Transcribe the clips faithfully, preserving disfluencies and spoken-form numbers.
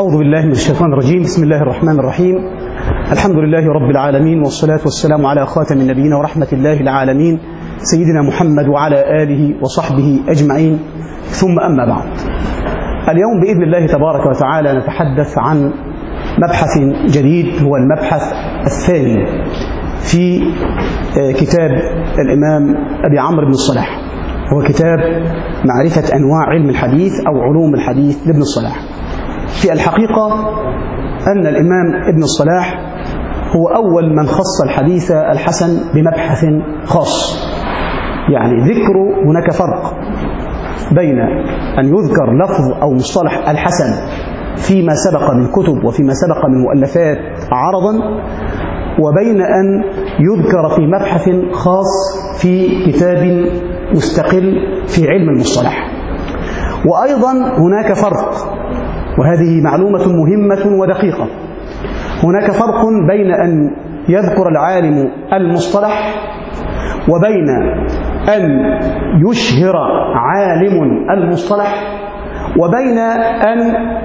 أعوذ بالله من الشيطان الرجيم. بسم الله الرحمن الرحيم. الحمد لله رب العالمين، والصلاة والسلام على خاتم النبيين ورحمة الله العالمين سيدنا محمد وعلى آله وصحبه أجمعين، ثم أما بعد. اليوم بإذن الله تبارك وتعالى نتحدث عن مبحث جديد، هو المبحث الثاني في كتاب الإمام أبي عمرو بن الصلاح، هو كتاب معرفة أنواع علم الحديث أو علوم الحديث لابن الصلاح. في الحقيقة أن الإمام ابن الصلاح هو أول من خص الحديث الحسن بمبحث خاص، يعني ذكر هناك فرق بين أن يذكر لفظ أو مصطلح الحسن فيما سبق من كتب وفيما سبق من مؤلفات عرضا، وبين أن يذكر في مبحث خاص في كتاب مستقل في علم المصطلح. وأيضا هناك فرق، وهذه معلومة مهمة ودقيقة، هناك فرق بين أن يذكر العالم المصطلح وبين أن يشهر عالم المصطلح، وبين أن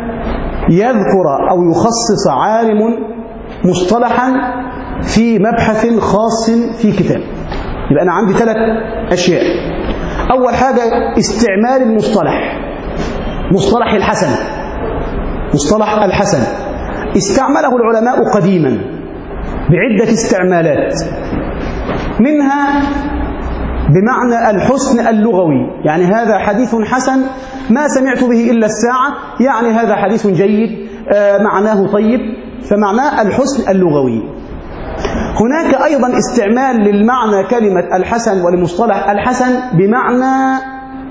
يذكر أو يخصص عالم مصطلحا في مبحث خاص في كتاب. يبقى أنا عندي ثلاث أشياء. أول حاجة استعمال المصطلح، مصطلح الحسن. مصطلح الحسن استعمله العلماء قديما بعدة استعمالات، منها بمعنى الحسن اللغوي، يعني هذا حديث حسن ما سمعت به إلا الساعة، يعني هذا حديث جيد معناه طيب، فمعناه الحسن اللغوي. هناك أيضا استعمال للمعنى كلمة الحسن ولمصطلح الحسن بمعنى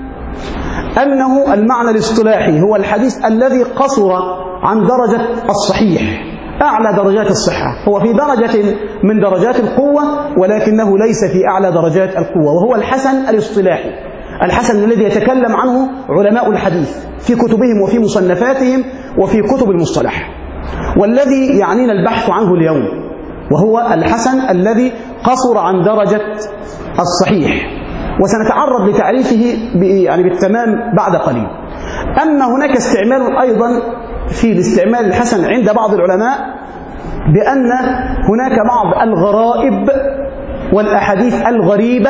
أنه المعنى الاصطلاحي، هو الحديث الذي قصر عن درجة الصحيح، أعلى درجات الصحة، هو في درجة من درجات القوة ولكنه ليس في أعلى درجات القوة، وهو الحسن الاصطلاحي، الحسن الذي يتكلم عنه علماء الحديث في كتبهم وفي مصنفاتهم وفي كتب المصطلح، والذي يعنينا البحث عنه اليوم، وهو الحسن الذي قصر عن درجة الصحيح، وسنتعرض لتعريفه يعني بالتمام بعد قليل. أما هناك استعمال أيضا في الاستعمال الحسن عند بعض العلماء بأن هناك بعض الغرائب والأحاديث الغريبة،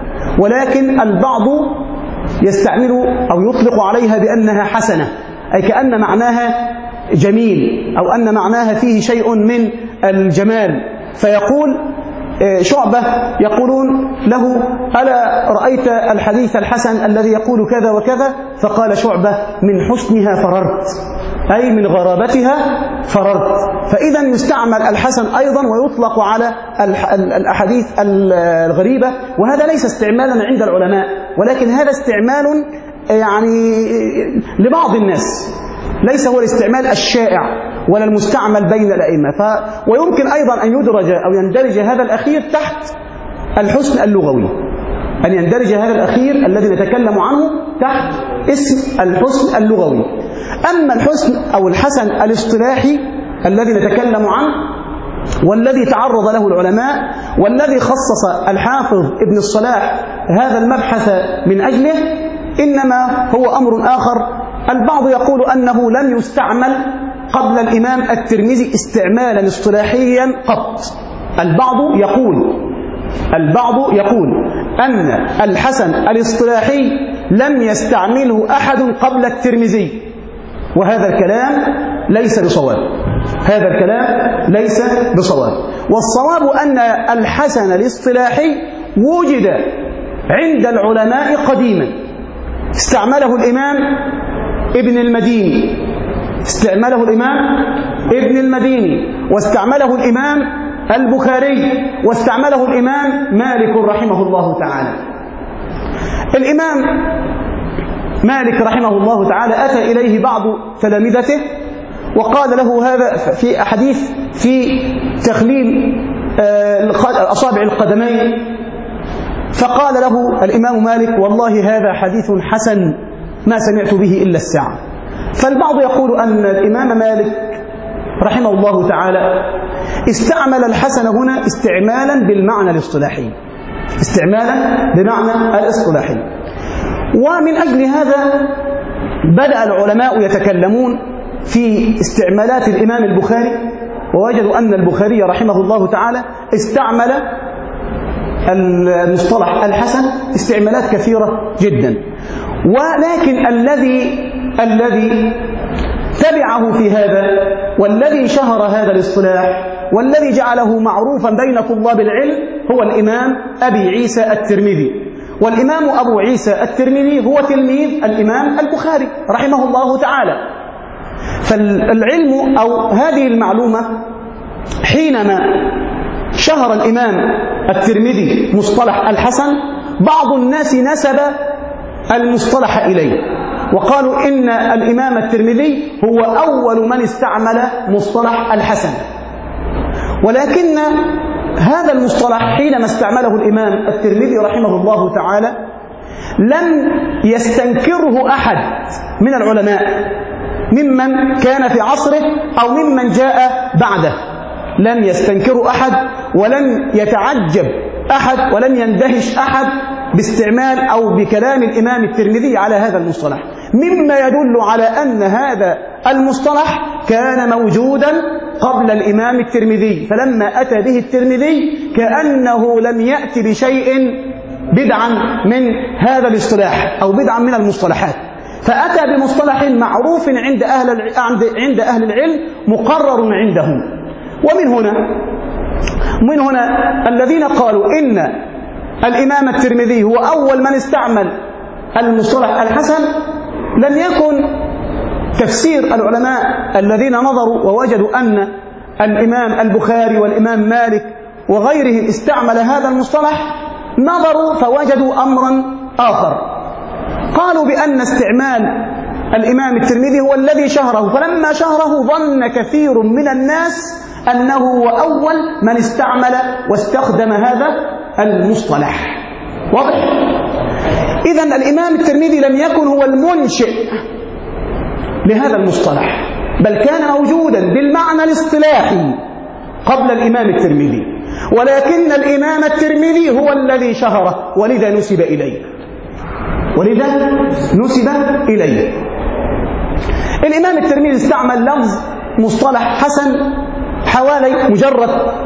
ولكن البعض يستعمل أو يطلق عليها بأنها حسنة، أي كأن معناها جميل أو أن معناها فيه شيء من الجمال، فيقول شعبة يقولون له: ألا رأيت الحديث الحسن الذي يقول كذا وكذا؟ فقال شعبة: من حسنها فررت، أي من غرابتها فررت. فإذا يستعمل الحسن أيضا ويطلق على الأحاديث الغريبة، وهذا ليس استعمالا عند العلماء، ولكن هذا استعمال يعني لبعض الناس، ليس هو الاستعمال الشائع ولا المستعمل بين الأئمة. ف... ويمكن أيضا أن يدرج أو يندرج هذا الأخير تحت الحسن اللغوي، أن يندرج هذا الأخير الذي نتكلم عنه تحت اسم الحسن اللغوي. أما الحسن أو الحسن الاصطلاحي الذي نتكلم عنه والذي تعرض له العلماء والذي خصص الحافظ ابن الصلاح هذا المبحث من أجله، إنما هو أمر آخر. البعض يقول أنه لم يستعمل قبل الإمام الترمذي استعمالا اصطلاحيا قط. البعض يقول البعض يقول أن الحسن الاصطلاحي لم يستعمله أحد قبل الترمذي، وهذا الكلام ليس بصواب، هذا الكلام ليس بصواب. والصواب أن الحسن الاصطلاحي وجد عند العلماء قديما، استعمله الإمام ابن المديني استعمله الإمام ابن المديني واستعمله الإمام البخاري واستعمله الإمام مالك رحمه الله تعالى. الإمام مالك رحمه الله تعالى أتى إليه بعض تلامذته وقال له هذا في أحاديث في تخليل أصابع القدمين، فقال له الإمام مالك: والله هذا حديث حسن ما سمعت به إلا الساعة. فالبعض يقول أن الإمام مالك رحمه الله تعالى استعمل الحسن هنا استعمالا بالمعنى الاصطلاحي، استعمالا بمعنى الاصطلاحي. ومن أجل هذا بدأ العلماء يتكلمون في استعمالات الإمام البخاري، ووجدوا أن البخاري رحمه الله تعالى استعمل المصطلح الحسن استعمالات كثيرة جدا. ولكن الذي الذي تبعه في هذا والذي شهر هذا الاصطلاح والذي جعله معروفا بين طلاب العلم هو الإمام أبي عيسى الترمذي. والإمام أبو عيسى الترمذي هو تلميذ الإمام البخاري رحمه الله تعالى. فالعلم أو هذه المعلومة حينما شهر الإمام الترمذي مصطلح الحسن، بعض الناس نسب المصطلح إليه وقالوا إن الإمام الترمذي هو أول من استعمل مصطلح الحسن. ولكن هذا المصطلح حينما استعمله الإمام الترمذي رحمه الله تعالى لم يستنكره أحد من العلماء ممن كان في عصره أو ممن جاء بعده. لم يستنكر أحد ولن يتعجب أحد ولن يندهش أحد باستعمال أو بكلام الإمام الترمذي على هذا المصطلح، مما يدل على أن هذا المصطلح كان موجودا قبل الإمام الترمذي، فلما أتى به الترمذي كأنه لم يأتي بشيء بدعا من هذا الاصطلاح أو بدعا من المصطلحات، فأتى بمصطلح معروف عند أهل عند أهل العلم مقرر عندهم. ومن هنا من هنا الذين قالوا إن الإمام الترمذي هو أول من استعمل المصطلح الحسن لم يكن تفسير العلماء الذين نظروا ووجدوا أن الإمام البخاري والإمام مالك وغيرهم استعمل هذا المصطلح، نظروا فوجدوا أمرا آخر. قالوا بأن استعمال الإمام الترمذي هو الذي شهره، فلما شهره ظن كثير من الناس أنه هو أول من استعمل واستخدم هذا المصطلح. واضح؟ إذن الإمام الترمذي لم يكن هو المنشئ لهذا المصطلح، بل كان موجودا بالمعنى الاصطلاحي قبل الإمام الترمذي، ولكن الإمام الترمذي هو الذي شهره ولذا نسب إليه ولذا نسب إليه. الإمام الترمذي استعمل لفظ مصطلح حسن حوالي مجرد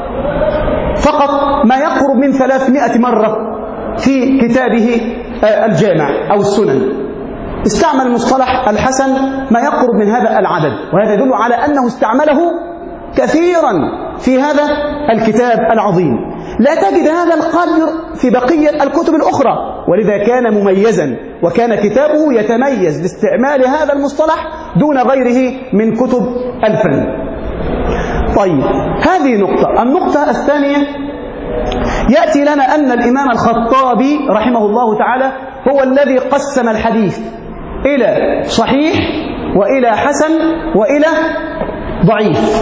فقط ما يقرب من ثلاثمائة مرة في كتابه الجامع أو السنن. استعمل المصطلح الحسن ما يقرب من هذا العدد، وهذا يدل على أنه استعمله كثيرا في هذا الكتاب العظيم. لا تجد هذا القدر في بقية الكتب الأخرى، ولذا كان مميزا، وكان كتابه يتميز باستعمال هذا المصطلح دون غيره من كتب الفن. طيب، هذه نقطة. النقطة الثانية يأتي لنا أن الإمام الخطابي رحمه الله تعالى هو الذي قسم الحديث إلى صحيح وإلى حسن وإلى ضعيف.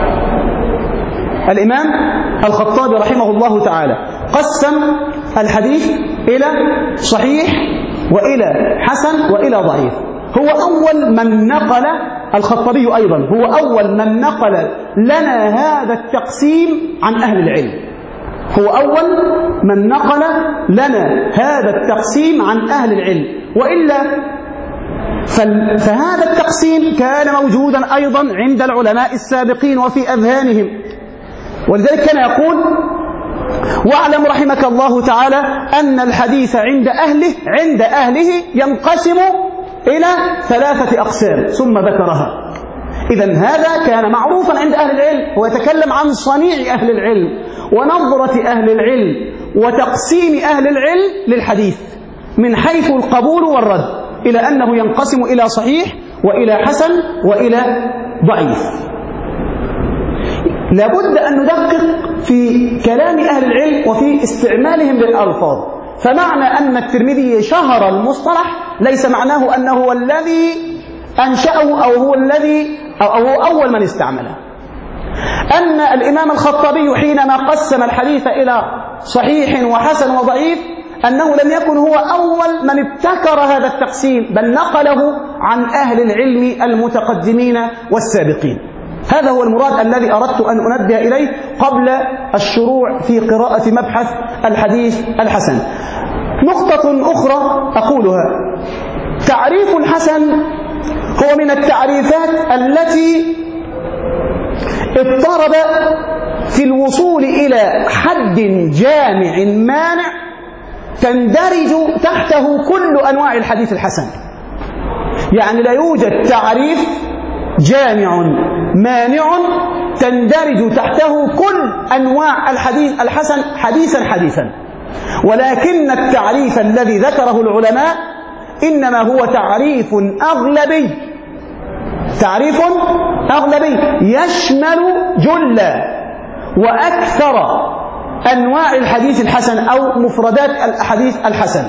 الإمام الخطابي رحمه الله تعالى قسم الحديث إلى صحيح وإلى حسن وإلى ضعيف. هو أول من نقل الخطابي أيضا هو أول من نقل لنا هذا التقسيم عن أهل العلم. هو أول من نقل لنا هذا التقسيم عن أهل العلم، وإلا فهذا التقسيم كان موجودا أيضا عند العلماء السابقين وفي أذهانهم. ولذلك كان يقول: واعلم رحمك الله تعالى أن الحديث عند أهله عند أهله ينقسم إلى ثلاثة أقسام، ثم ذكرها. إذن هذا كان معروفا عند أهل العلم، هو يتكلم عن صنيع أهل العلم ونظرة أهل العلم وتقسيم أهل العلم للحديث من حيث القبول والرد، إلى أنه ينقسم إلى صحيح وإلى حسن وإلى ضعيف. لابد أن ندقق في كلام أهل العلم وفي استعمالهم للألفاظ. فمعنى أن الترمذي شهر المصطلح ليس معناه أنه هو الذي أنشأه أو هو الذي أو هو أول من استعمله. أن الإمام الخطابي حينما قسم الحديث إلى صحيح وحسن وضعيف أنه لم يكن هو أول من ابتكر هذا التقسيم، بل نقله عن أهل العلم المتقدمين والسابقين. هذا هو المراد الذي أردت أن أنبه إليه قبل الشروع في قراءة مبحث الحديث الحسن. نقطة أخرى أقولها: تعريف الحسن هو من التعريفات التي اضطرب في الوصول إلى حد جامع مانع تندرج تحته كل أنواع الحديث الحسن. يعني لا يوجد تعريف جامع مانع تندرج تحته كل أنواع الحديث الحسن حديثا حديثا، ولكن التعريف الذي ذكره العلماء إنما هو تعريف أغلبي، تعريف أغلبي يشمل جل وأكثر أنواع الحديث الحسن أو مفردات الحديث الحسن.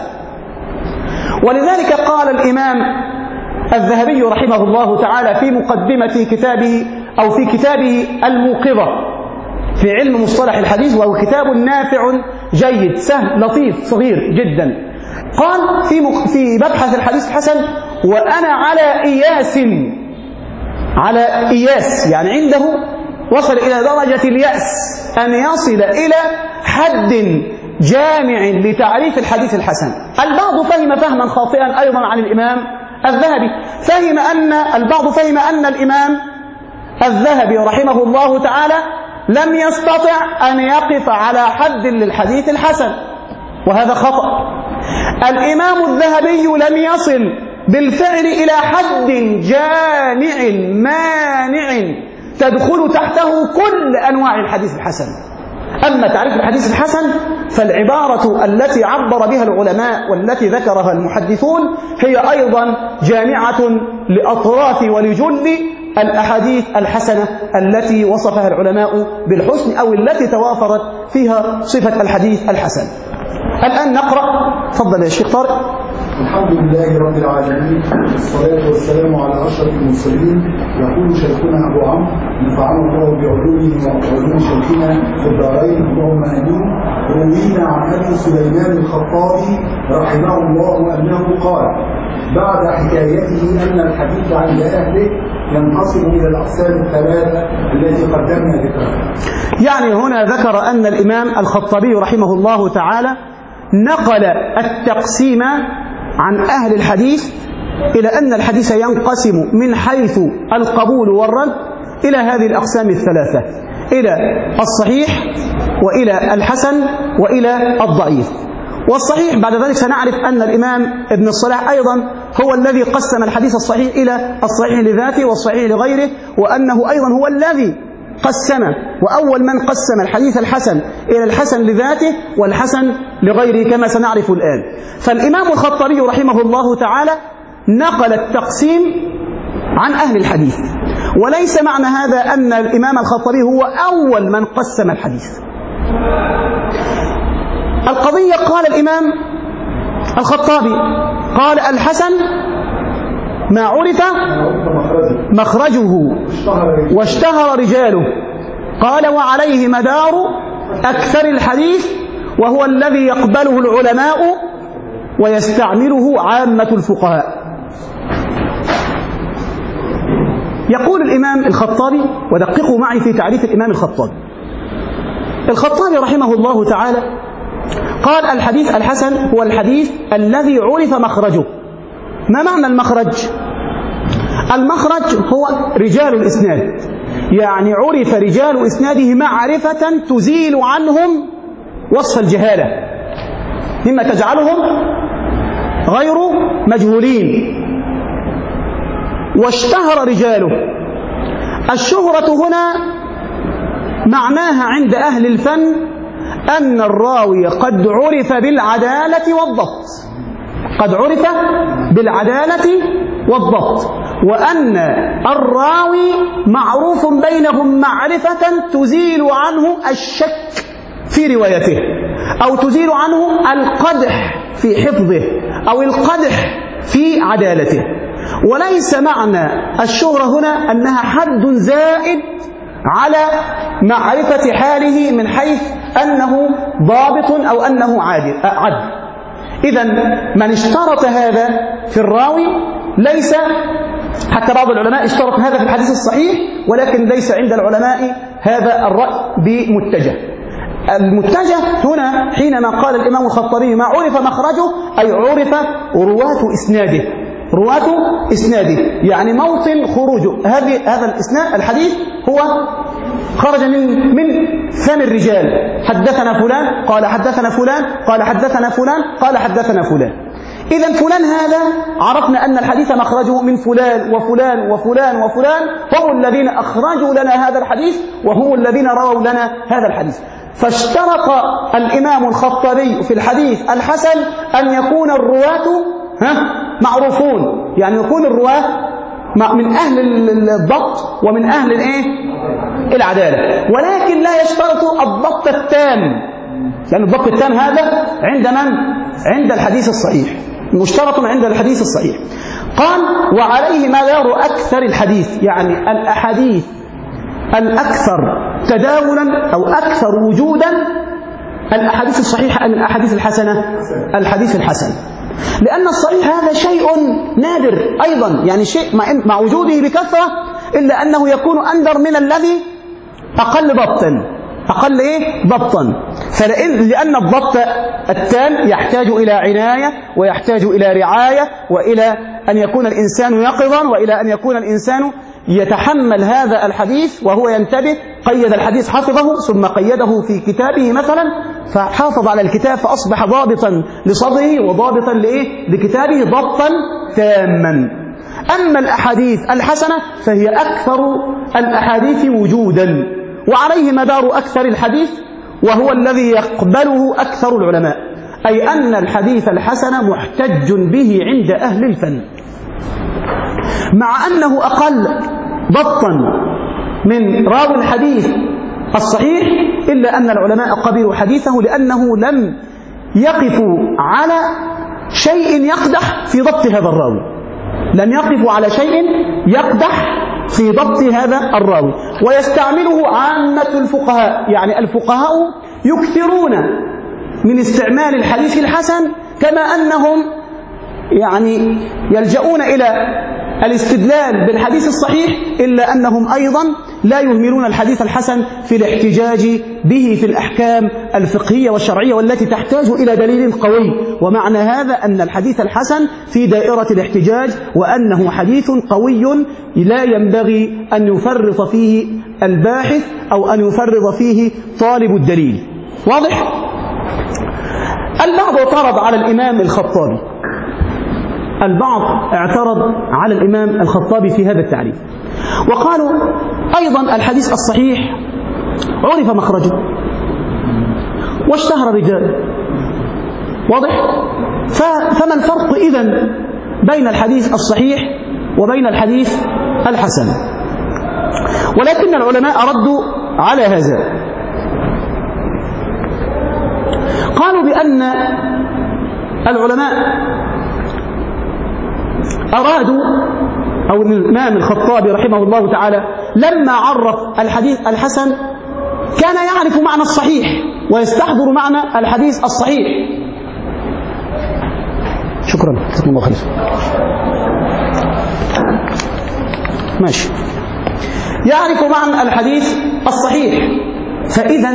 ولذلك قال الإمام الذهبي رحمه الله تعالى في مقدمة كتابه أو في كتابه الموقظة في علم مصطلح الحديث، وهو كتاب نافع جيد سهل لطيف صغير جدا، قال في في مبحث الحديث الحسن: وأنا على إياس، على إياس يعني عنده وصل إلى درجة اليأس أن يصل إلى حد جامع لتعريف الحديث الحسن. البعض فهم فهما خاطئا أيضا عن الإمام الذهبي، فهم أن البعض فهم أن الإمام الذهبي رحمه الله تعالى لم يستطع أن يقف على حد للحديث الحسن، وهذا خطأ. الإمام الذهبي لم يصل بالفعل إلى حد جامع مانع تدخل تحته كل أنواع الحديث الحسن. أما تعريف الحديث الحسن فالعبارة التي عبر بها العلماء والتي ذكرها المحدثون هي أيضا جامعة لأطراف ولجل الأحاديث الحسنة التي وصفها العلماء بالحسن أو التي توافرت فيها صفة الحديث الحسن. الآن نقرأ. تفضل يا شيخ طارق. الحمد لله رب العالمين، والصلاة والسلام على أشرف المرسلين. يقول شيخنا أبو عمرو نفعنا الله بعلومه وعلوم شيخنا في الدارين اللهم آمين. روينا عن أبي سليمان الخطابي رحمه الله أنه قال بعد حكايته أن الحديث عند أهله ينقسم إلى الأقسام الثلاثة التي قدمنا ذكرها. يعني هنا ذكر أن الإمام الخطابي رحمه الله تعالى نقل التقسيم عن أهل الحديث إلى أن الحديث ينقسم من حيث القبول والرد إلى هذه الأقسام الثلاثة، إلى الصحيح وإلى الحسن وإلى الضعيف. والصحيح بعد ذلك سنعرف أن الإمام ابن الصلاح أيضا هو الذي قسم الحديث الصحيح إلى الصحيح لذاته والصحيح لغيره، وأنه أيضا هو الذي قسم وأول من قسم الحديث الحسن إلى الحسن لذاته والحسن لغيره كما سنعرف الآن. فالإمام الخطابي رحمه الله تعالى نقل التقسيم عن أهل الحديث، وليس معنى هذا أن الإمام الخطابي هو أول من قسم الحديث. القضية قال الإمام الخطابي قال الحسن ما عرف مخرجه واشتهر رجاله، قال وعليه مدار أكثر الحديث وهو الذي يقبله العلماء ويستعمله عامة الفقهاء. يقول الإمام الخطابي، ودققوا معي في تعريف الإمام الخطابي. الخطابي رحمه الله تعالى قال الحديث الحسن هو الحديث الذي عرف مخرجه. ما معنى المخرج؟ المخرج هو رجال الإسناد، يعني عرف رجال إسناده معرفة تزيل عنهم وصف الجهالة مما تجعلهم غير مجهولين. واشتهر رجاله. الشهرة هنا معناها عند أهل الفن أن الراوي قد عرف بالعدالة والضبط، قد عرف بالعدالة والضبط، وأن الراوي معروف بينهم معرفة تزيل عنه الشك في روايته أو تزيل عنه القدح في حفظه أو القدح في عدالته. وليس معنى الشهرة هنا أنها حد زائد على معرفة حاله من حيث أنه ضابط أو أنه عادل. إذن من اشترط هذا في الراوي ليس، حتى بعض العلماء اشترط هذا في الحديث الصحيح، ولكن ليس عند العلماء هذا الرأي بمتجه. المتجه هنا حينما قال الإمام الخطابي ما عرف مخرجه أي عرف رواة إسناده، رواة إسناده، يعني موطن خروجه هذه هذا الإسناد الحديث هو خرج من من فم الرجال. حدثنا فلان قال حدثنا فلان قال حدثنا فلان قال حدثنا فلان. إذا فلان هذا عرفنا أن الحديث مخرجه من فلان وفلان وفلان وفلان، هم الذين أخرجوا لنا هذا الحديث وهم الذين رووا لنا هذا الحديث. فاشترط الإمام الخطابي في الحديث الحسن أن يكون الرواة ها معروفون، يعني يكون الرواة من أهل الضبط ومن أهل الإيه؟ العدالة، ولكن لا يشترط الضبط التام، لأن الضبط التام هذا عند من؟ عند الحديث الصحيح، مشترط عند الحديث الصحيح. قال وعليه مدار أكثر الحديث، يعني الأحاديث الأكثر تداولا أو أكثر وجودا الأحاديث الصحيحة أم الأحاديث الحسنة؟ الحديث الحسن، لأن الصحيح هذا شيء نادر أيضا، يعني شيء مع وجوده بكثرة إلا أنه يكون أندر من الذي أقل ضبطا أقل إيه؟ ضبطا. فلأن لأن الضبط التام يحتاج إلى عناية ويحتاج إلى رعاية وإلى أن يكون الإنسان يقظا وإلى أن يكون الإنسان يتحمل هذا الحديث وهو ينتبه. قيد الحديث حفظه ثم قيده في كتابه مثلا، فحافظ على الكتاب فأصبح ضابطا لصدره وضابطا لإيه؟ لكتابه ضبطا تاما. أما الأحاديث الحسنة فهي أكثر الأحاديث وجودا، وعليه مدار أكثر الحديث، وهو الذي يقبله أكثر العلماء، أي أن الحديث الحسن محتج به عند أهل الفن، مع أنه أقل ضبطا من راوي الحديث الصحيح، إلا أن العلماء قبلوا حديثه لأنه لم يقفوا على شيء يقدح في ضبط هذا الراوي، لم يقفوا على شيء يقدح في ضبط هذا الراوي. ويستعمله عامة الفقهاء، يعني الفقهاء يكثرون من استعمال الحديث الحسن، كما أنهم يعني يلجؤون إلى الاستدلال بالحديث الصحيح، إلا أنهم أيضا لا يهملون الحديث الحسن في الاحتجاج به في الأحكام الفقهية والشرعية والتي تحتاج إلى دليل قوي. ومعنى هذا أن الحديث الحسن في دائرة الاحتجاج، وأنه حديث قوي لا ينبغي أن يفرط فيه الباحث أو أن يفرط فيه طالب الدليل. واضح؟ البعض اعترض على الإمام الخطابي، البعض اعترض على الإمام الخطابي في هذا التعريف، وقالوا أيضا الحديث الصحيح عرف مخرجه واشتهر رجاله. واضح؟ فما الفرق إذن بين الحديث الصحيح وبين الحديث الحسن؟ ولكن العلماء ردوا على هذا، قالوا بأن العلماء أرادوا، أو الإمام الخطابي رحمه الله تعالى لما عرف الحديث الحسن كان يعرف معنى الصحيح ويستحضر معنى الحديث الصحيح. شكرا، جزاكم الله خير. ماشي، يعرف معنى الحديث الصحيح. فإذا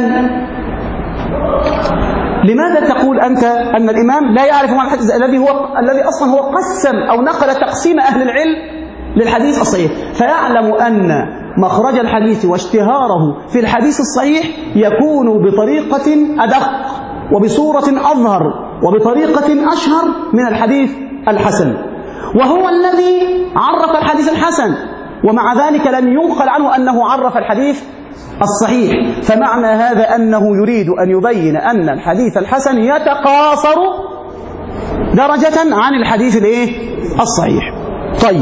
لماذا تقول أنت أن الإمام لا يعرف معنى الحديث الذي هو الذي أصلا هو قسم أو نقل تقسيم أهل العلم للحديث الصحيح، فيعلم أن مخرج الحديث واشتهاره في الحديث الصحيح يكون بطريقة أدق وبصورة أظهر وبطريقة أشهر من الحديث الحسن، وهو الذي عرف الحديث الحسن، ومع ذلك لم ينقل عنه أنه عرف الحديث الصحيح. فمعنى هذا أنه يريد أن يبين أن الحديث الحسن يتقاصر درجة عن الحديث الإيه؟ الصحيح. طيب،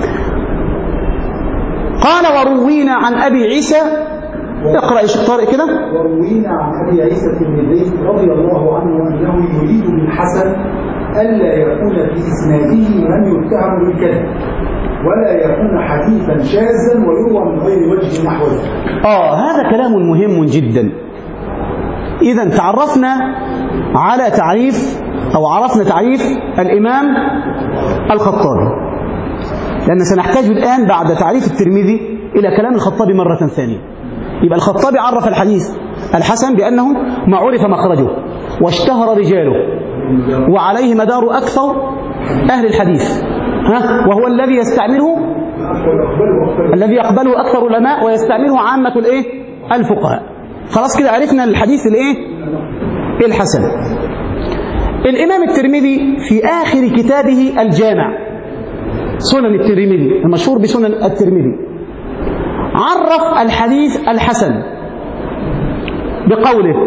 قال وروينا عن أبي عيسى، اقرأ يا شيخ طارق كده. وروينا عن أبي عيسى الترمذي رضي الله عنه أنه يريد بالحسن ألا يكون في إسناده من يتهم بالكذب، ولا يكون حديثا شاذا ويروى من غير وجه نحوه. آه هذا كلام مهم جدا. إذا تعرفنا على تعريف أو عرفنا تعريف الإمام الخطابي، لأن سنحتاج الآن بعد تعريف الترمذي إلى كلام الخطابي مرة ثانية. يبقى الخطابي عرف الحديث الحسن بأنه ما عرف مخرجه واشتهر رجاله وعليه مدار أكثر أهل الحديث. ها وهو الذي يستعمله الذي يقبله أكثر العلماء ويستعمله عامة الإيه؟ الفقهاء. خلاص كده عرفنا الحديث الإيه؟ الحسن. الإمام الترمذي في آخر كتابه الجامع، سنن الترمذي المشهور بسنن الترمذي، عرف الحديث الحسن بقوله: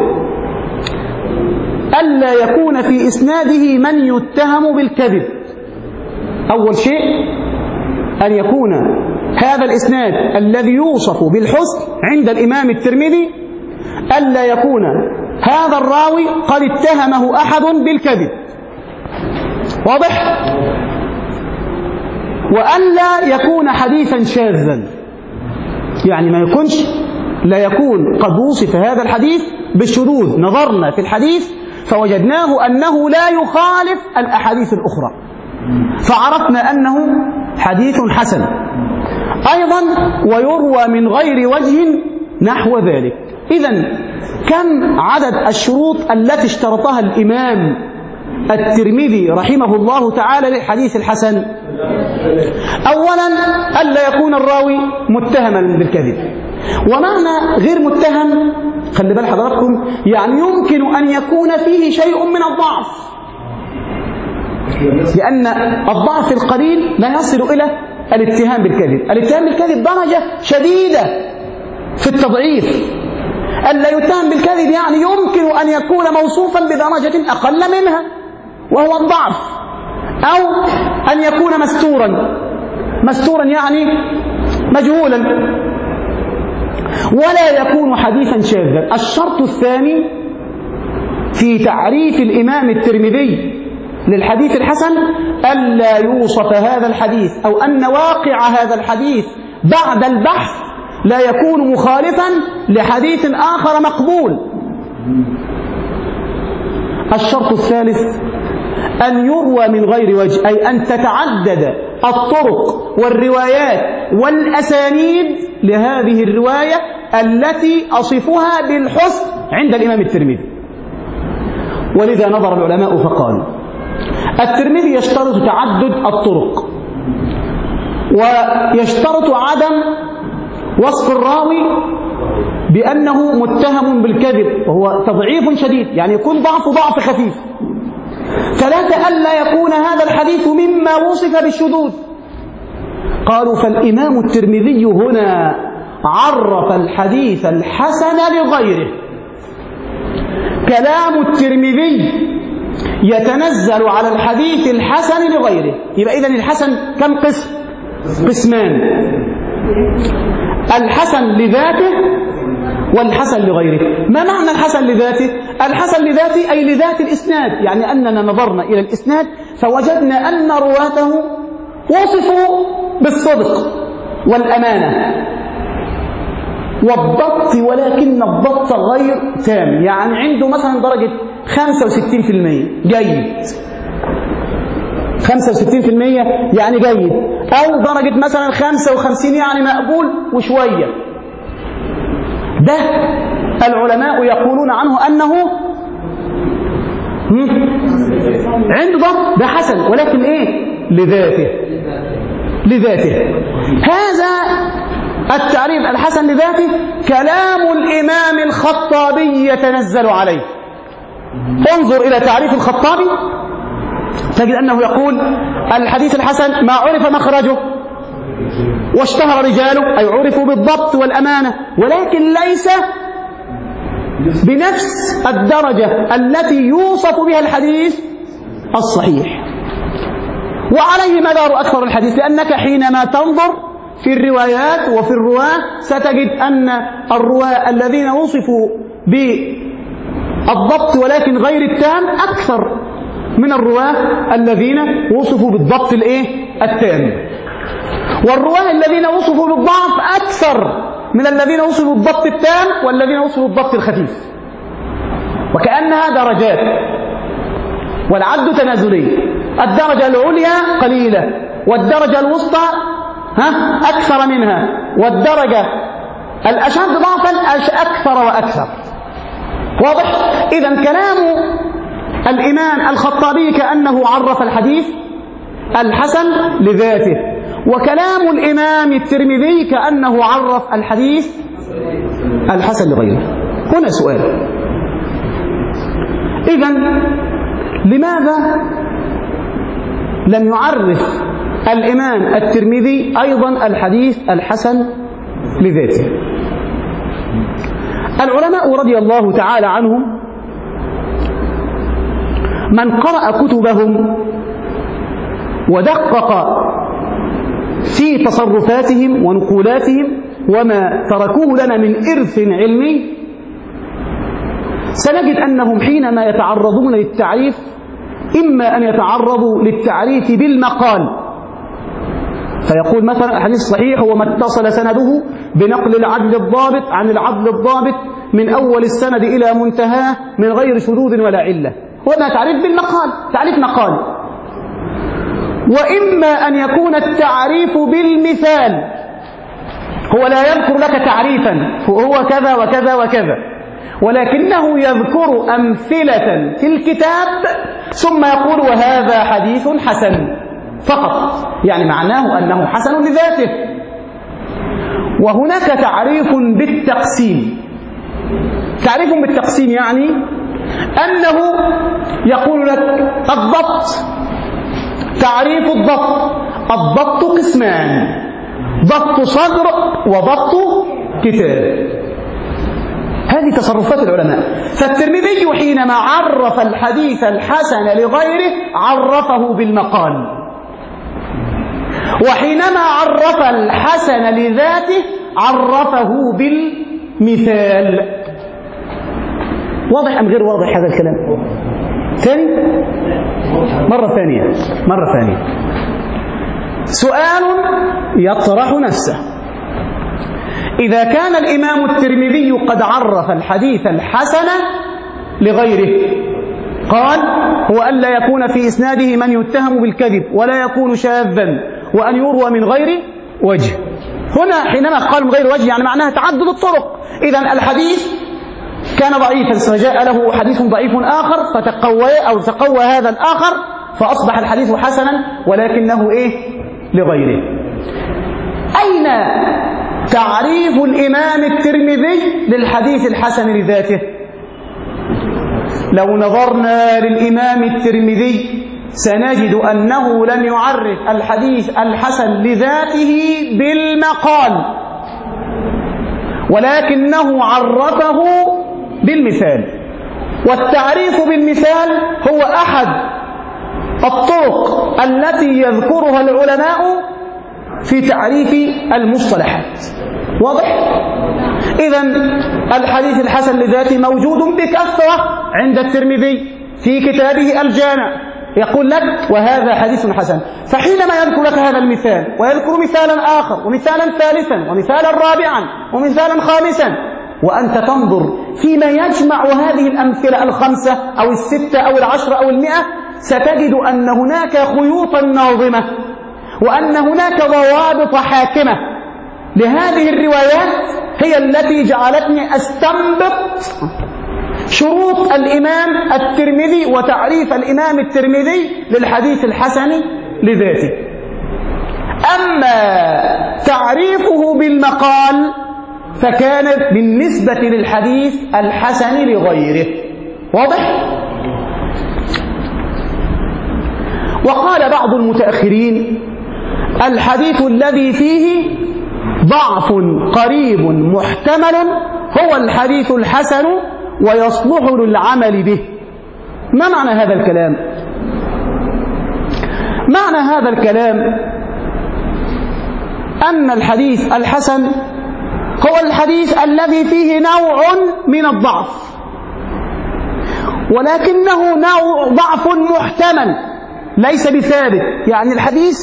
ألا يكون في إسناده من يتهم بالكذب. أول شيء أن يكون هذا الإسناد الذي يوصف بالحسن عند الإمام الترمذي ألا يكون هذا الراوي قد اتهمه أحد بالكذب، واضح؟ وألا يكون حديثا شاذا، يعني ما يكونش لا يكون قد وصف هذا الحديث بالشذوذ، نظرنا في الحديث فوجدناه أنه لا يخالف الأحاديث الأخرى فعرفنا أنه حديث حسن. أيضا ويروى من غير وجه نحو ذلك. إذن كم عدد الشروط التي اشترطها الإمام الترمذي رحمه الله تعالى للحديث الحسن؟ أولا ألا يكون الراوي متهما بالكذب. ومعنى غير متهم، خلي بال حضراتكم، يعني يمكن أن يكون فيه شيء من الضعف، لأن الضعف القليل لا يصل إلى الاتهام بالكذب. الاتهام بالكذب درجة شديدة في التضعيف. ألا يتهم بالكذب يعني يمكن أن يكون موصوفا بدرجة أقل منها وهو الضعف، أو أن يكون مستورا. مستورا يعني مجهولا، ولا يكون حديثا شاذا. الشرط الثاني في تعريف الإمام الترمذي للحديث الحسن ألا يوصف هذا الحديث أو أن واقع هذا الحديث بعد البحث لا يكون مخالفا لحديث آخر مقبول. الشرط الثالث أن يروى من غير وجه، أي أن تتعدد الطرق والروايات والأسانيد لهذه الرواية التي أصفها بالحسن عند الإمام الترمذي. ولذا نظر العلماء فقالوا: الترمذي يشترط تعدد الطرق، ويشترط عدم وصف الراوي بأنه متهم بالكذب وهو تضعيف شديد، يعني يكون ضعف ضعف خفيف. ثلاثة ألا يكون هذا الحديث مما وصف بالشذوذ. قالوا: فالإمام الترمذي هنا عرف الحديث الحسن لغيره. كلام الترمذي يتنزل على الحديث الحسن لغيره. يبقى إذن الحسن كم قسم؟ قسمان: الحسن لذاته والحسن لغيره. ما معنى الحسن لذاته؟ الحسن لذاته أي لذات الإسناد، يعني أننا نظرنا إلى الإسناد فوجدنا أن رواته وصفوا بالصدق والأمانة والضبط، ولكن الضبط غير تام، يعني عنده مثلا درجة خمسة وستين بالمئة جيد، خمسة وستين بالمئة يعني جيد، أو درجة مثلا خمسة وخمسين يعني مقبول وشوية. ده العلماء يقولون عنه أنه عنده ضبط، ده حسن، ولكن إيه؟ لذاته لذاته هذا التعريف الحسن لذاته كلام الإمام الخطابي يتنزل عليه. انظر إلى تعريف الخطابي تجد أنه يقول: الحديث الحسن ما عرف مخرجه واشتهر رجاله، أي عرفوا بالضبط والأمانة، ولكن ليس بنفس الدرجة التي يوصف بها الحديث الصحيح. وعليه مدار أكثر الحديث، لأنك حينما تنظر في الروايات وفي الرواة ستجد أن الرواة الذين وصفوا بالضبط ولكن غير التام أكثر من الرواة الذين وصفوا بالضبط الإيه؟ التام. والرواة الذين وصفوا بالضعف أكثر من الذين وصفوا بالضبط التام والذين وصفوا بالضبط الخفيف، وكأنها درجات والعد تنازلي. الدرجة العليا قليلة والدرجة الوسطى ها أكثر منها، والدرجة الأشد ضعفا أكثر وأكثر. واضح؟ إذن كلام الإمام الخطابي كأنه عرف الحديث الحسن لذاته. وكلام الإمام الترمذي كأنه عرف الحديث الحسن لغيره. هنا سؤال، إذن لماذا لم يعرف الإمام الترمذي أيضا الحديث الحسن لذاته؟ العلماء رضي الله تعالى عنهم من قرأ كتبهم ودقق في تصرفاتهم ونقولاتهم وما تركوه لنا من إرث علمي، سنجد أنهم حينما يتعرضون للتعريف إما أن يتعرضوا للتعريف بالمقال، فيقول مثلا الحديث الصحيح هو ما اتصل سنده بنقل العدل الضابط عن العدل الضابط من أول السند إلى منتهاه من غير شذوذ ولا علة. هو ما تعريف بالمقال، تعريف مقال. وإما أن يكون التعريف بالمثال، هو لا يذكر لك تعريفا فهو كذا وكذا وكذا، ولكنه يذكر أمثلة في الكتاب ثم يقول وهذا حديث حسن فقط، يعني معناه أنه حسن لذاته. وهناك تعريف بالتقسيم. تعريف بالتقسيم يعني أنه يقول لك الضبط، تعريف الضبط، الضبط قسمان، ضبط صدر وضبط كتاب. هذه تصرفات العلماء. فالترمذي حينما عرف الحديث الحسن لغيره عرفه بالمقال، وحينما عرف الحسن لذاته عرفه بالمثال. واضح أم غير واضح هذا الكلام؟ ثاني مرة ثانية مرة ثانية سؤال يطرح نفسه. إذا كان الإمام الترمذي قد عرف الحديث الحسن لغيره، قال هو ألا يكون في إسناده من يتهم بالكذب ولا يكون شاذا وأن يروى من غير وجه. هنا حينما قال من غير وجه يعني معناها تعدد الطرق. إذن الحديث كان ضعيفا فجاء له حديث ضعيف آخر فتقوى أو تقوى هذا الآخر فأصبح الحديث حسنا ولكنه إيه؟ لغيره. أين تعريف الإمام الترمذي للحديث الحسن لذاته؟ لو نظرنا للإمام الترمذي سنجد أنه لم يعرف الحديث الحسن لذاته بالمقال، ولكنه عرفه بالمثال. والتعريف بالمثال هو أحد الطرق التي يذكرها العلماء في تعريف المصطلحات. واضح؟ إذن الحديث الحسن لذاته موجود بكثرة عند الترمذي في كتابه الجامع، يقول لك وهذا حديث حسن. فحينما يذكر لك هذا المثال ويذكر مثالا آخر ومثالا ثالثا ومثالا رابعا ومثالا خامسا، وأنت تنظر فيما يجمع هذه الأمثلة الخمسة أو الستة أو العشرة أو المئة، ستجد أن هناك خيوطا ناظمة وأن هناك ضوابط حاكمة لهذه الروايات هي التي جعلتني أستنبط شروط الإمام الترمذي وتعريف الإمام الترمذي للحديث الحسن لذاته. أما تعريفه بالمقال فكان بالنسبة للحديث الحسن لغيره. واضح؟ وقال بعض المتأخرين الحديث الذي فيه ضعف قريب محتمل هو الحديث الحسن ويصلح للعمل به. ما معنى هذا الكلام؟ معنى هذا الكلام أن الحديث الحسن هو الحديث الذي فيه نوع من الضعف، ولكنه نوع ضعف محتمل ليس بثابت، يعني الحديث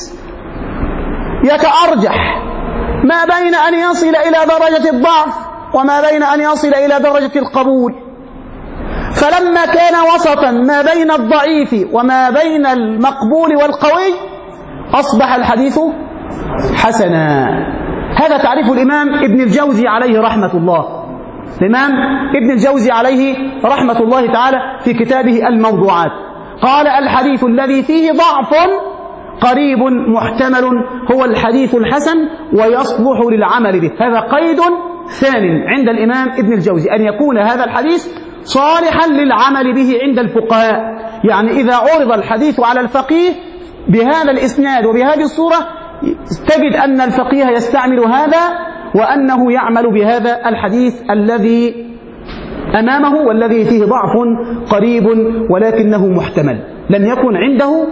يتأرجح ما بين أن يصل إلى درجة الضعف وما بين أن يصل إلى درجة القبول. فلما كان وسطا ما بين الضعيف وما بين المقبول والقوي أصبح الحديث حسنا. هذا تعريف الإمام ابن الجوزي عليه رحمة الله. الإمام ابن الجوزي عليه رحمة الله تعالى في كتابه الموضوعات قال الحديث الذي فيه ضعف قريب محتمل هو الحديث الحسن ويصلح للعمل به. هذا قيد ثانٍ عند الإمام ابن الجوزي، أن يكون هذا الحديث صالحا للعمل به عند الفقهاء. يعني إذا عرض الحديث على الفقيه بهذا الإسناد وبهذه الصورة تجد أن الفقيه يستعمل هذا وأنه يعمل بهذا الحديث الذي أمامه والذي فيه ضعف قريب ولكنه محتمل، لم يكن عنده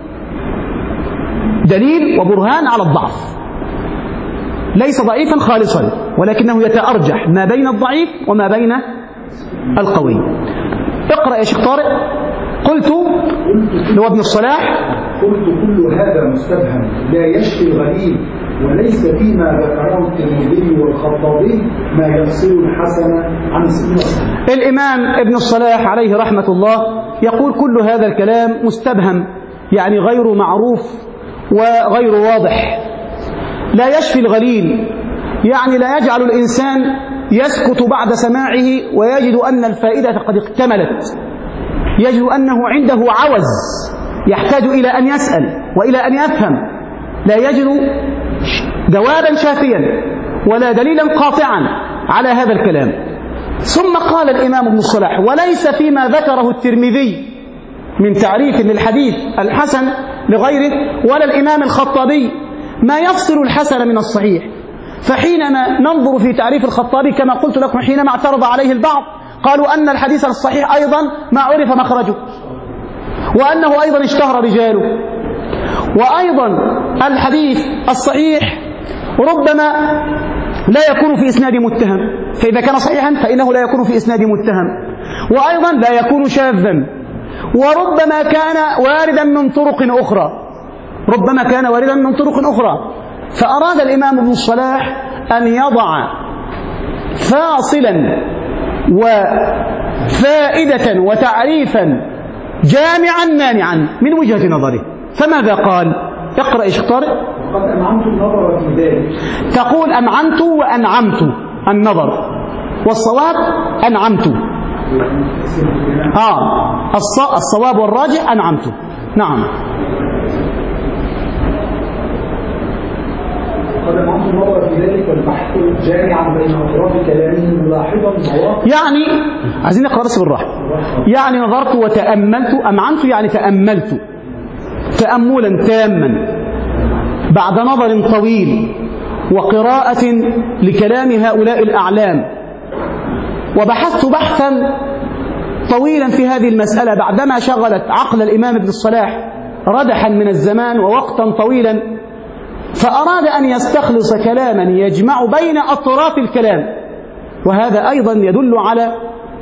دليل وبرهان على الضعف، ليس ضعيفا خالصا ولكنه يتأرجح ما بين الضعيف وما بين القوي. اقرأ يا شيخ طارق. قلت لو ابن الصلاح قلت كل هذا مستبهم لا يشفي الغريب وليس فيما ذكره الترمذي والخطابي ما يفصل الحسن عن السنة. الإمام ابن الصلاح عليه رحمة الله يقول كل هذا الكلام مستبهم، يعني غير معروف وغير واضح، لا يشفي الغليل، يعني لا يجعل الإنسان يسكت بعد سماعه ويجد أن الفائدة قد اكتملت، يجد أنه عنده عوز يحتاج إلى أن يسأل وإلى أن يفهم، لا يجد جوابا شافيا ولا دليلا قاطعا على هذا الكلام. ثم قال الإمام ابن الصلاح وليس فيما ذكره الترمذي من تعريف للحديث الحسن لغيره ولا الإمام الخطابي ما يفصل الحسن من الصحيح. فحينما ننظر في تعريف الخطابي كما قلت لكم حينما اعترض عليه البعض قالوا أن الحديث الصحيح أيضا ما عرف مخرجه وأنه أيضا اشتهر رجاله، وأيضا الحديث الصحيح ربما لا يكون في إسناد متهم، فإذا كان صحيحا فإنه لا يكون في إسناد متهم، وأيضا لا يكون شاذا، وربما كان واردا من طرق أخرى ربما كان واردا من طرق أخرى فأراد الإمام ابن الصلاح أن يضع فاصلا وفائدة وتعريفا جامعا مانعا من وجهة نظره. فماذا قال؟ اقرأ يا شيخ طارق. قد أنعمت النظر في ذلك. تقول أنعمت وأنعمت النظر، والصواب أنعمت. آه الصواب والراجح أنعمت. نعم. قد أنعمت النظر في ذلك والبحث جامعا بين أطراف كلامه ملاحظا مواقف. يعني عايزين نقرأ بس بالراحة. يعني نظرت وتأملت، أنعمت يعني تأملت تأملا تاما بعد نظر طويل وقراءة لكلام هؤلاء الأعلام، وبحثت بحثا طويلا في هذه المسألة بعدما شغلت عقل الإمام ابن الصلاح ردحا من الزمان ووقتا طويلا، فأراد أن يستخلص كلاما يجمع بين أطراف الكلام، وهذا أيضا يدل على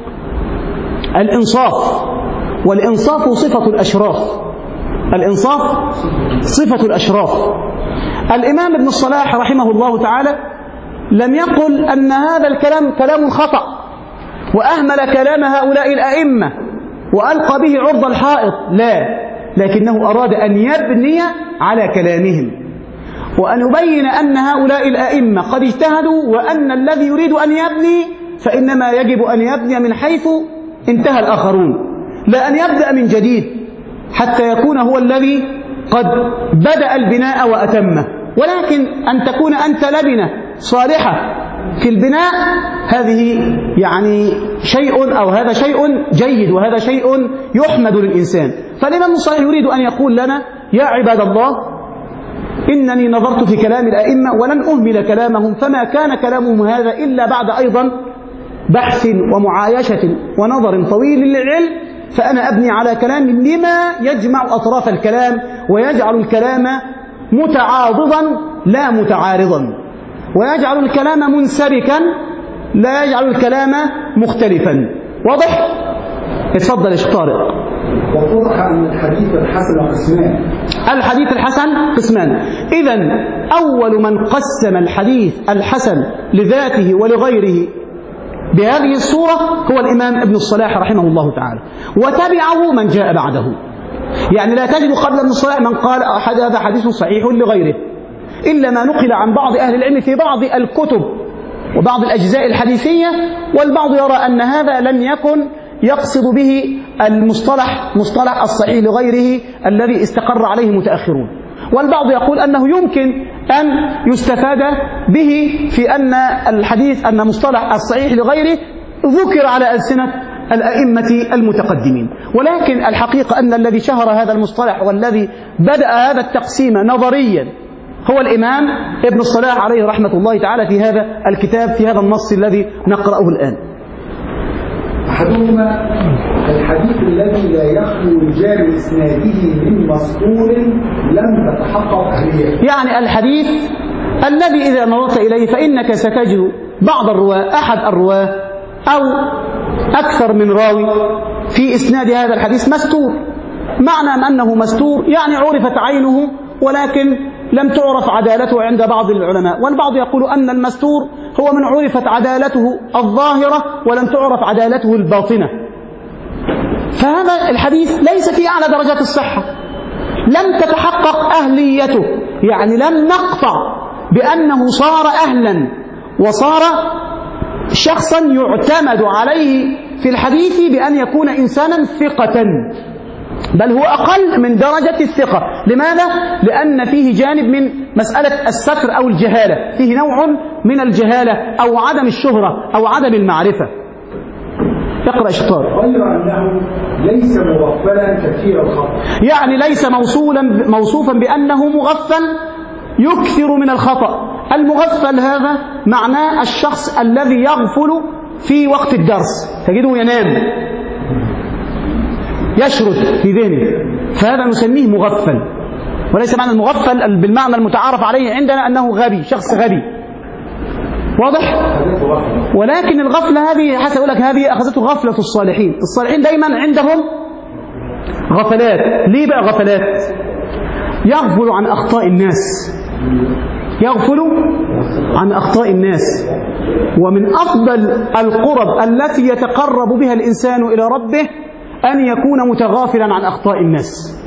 الإنصاف، والإنصاف صفة الأشراف، الإنصاف صفة الأشراف. الإمام ابن الصلاح رحمه الله تعالى لم يقل أن هذا الكلام كلام خطأ وأهمل كلام هؤلاء الأئمة وألقى به عرض الحائط، لا، لكنه أراد أن يبني على كلامهم وأن يبين أن هؤلاء الأئمة قد اجتهدوا، وأن الذي يريد أن يبني فإنما يجب أن يبني من حيث انتهى الآخرون، لا أن يبدأ من جديد حتى يكون هو الذي قد بدأ البناء وأتمه. ولكن أن تكون أنت لبنة صالحة في البناء هذه يعني شيء، أو هذا شيء جيد وهذا شيء يحمد للإنسان. فالإمام الصحيح يريد أن يقول لنا يا عباد الله إنني نظرت في كلام الأئمة ولن أهمل كلامهم، فما كان كلامهم هذا إلا بعد أيضا بحث ومعايشة ونظر طويل للعلم، فأنا أبني على كلام لما يجمع أطراف الكلام ويجعل الكلام متعاضدا لا متعارضا، ويجعل الكلام منسبكا لا يجعل الكلام مختلفا. واضح؟ اتفضل يا شيخ طارق. ووضح أن الحديث الحسن قسمان. الحديث الحسن قسمان. إذن أول من قسم الحديث الحسن لذاته ولغيره بهذه الصورة هو الإمام ابن الصلاح رحمه الله تعالى، وتبعه من جاء بعده. يعني لا تجد قبل ابن الصلاح من قال هذا حديث صحيح لغيره، إلا ما نقل عن بعض أهل العلم في بعض الكتب وبعض الأجزاء الحديثية، والبعض يرى أن هذا لم يكن يقصد به المصطلح مصطلح الصحيح لغيره الذي استقر عليه متأخرون. والبعض يقول أنه يمكن أن يستفاد به في أن الحديث أن مصطلح الصحيح لغيره ذكر على ألسنة الأئمة المتقدمين. ولكن الحقيقة أن الذي شهر هذا المصطلح والذي بدأ هذا التقسيم نظريا هو الإمام ابن الصلاح عليه رحمة الله تعالى في هذا الكتاب، في هذا النص الذي نقرأه الآن. أحدهما الحديث الذي لا يخلو رجال إسناده من مسطور لم تتحقق أهليته. يعني الحديث الذي إذا نظرت إليه فإنك ستجد بعض الرواة، أحد الرواة أو أكثر من راوي في إسناد هذا الحديث مستور. معنى أنه مستور يعني عرفت عينه ولكن لم تعرف عدالته عند بعض العلماء، والبعض يقول أن المستور هو من عرفت عدالته الظاهرة ولم تعرف عدالته الباطنة. فهذا الحديث ليس في أعلى درجات الصحة، لم تتحقق أهليته، يعني لم نقطع بأنه صار أهلا وصار شخصا يعتمد عليه في الحديث بأن يكون إنسانا ثقة، بل هو أقل من درجة الثقة. لماذا؟ لأن فيه جانب من مسألة الستر أو الجهالة، فيه نوع من الجهالة أو عدم الشهرة أو عدم المعرفة. اقرأ شطار. غير أنه ليس مغفلا كثير الخطأ، يعني ليس موصولا موصوفا بأنه مغفل يكثر من الخطأ. المغفل هذا معناه الشخص الذي يغفل في وقت الدرس، تجده ينام يشرد في ذهنه، فهذا نسميه مغفل. وليس معنى المغفل بالمعنى المتعارف عليه عندنا أنه غبي، شخص غبي، واضح؟ ولكن الغفلة هذه حتى أقول لك هذه أخذته غفلة الصالحين. الصالحين دايما عندهم غفلات. ليه بقى غفلات؟ يغفل عن أخطاء الناس، يغفل عن أخطاء الناس. ومن أفضل القرب التي يتقرب بها الإنسان إلى ربه أن يكون متغافلا عن أخطاء الناس.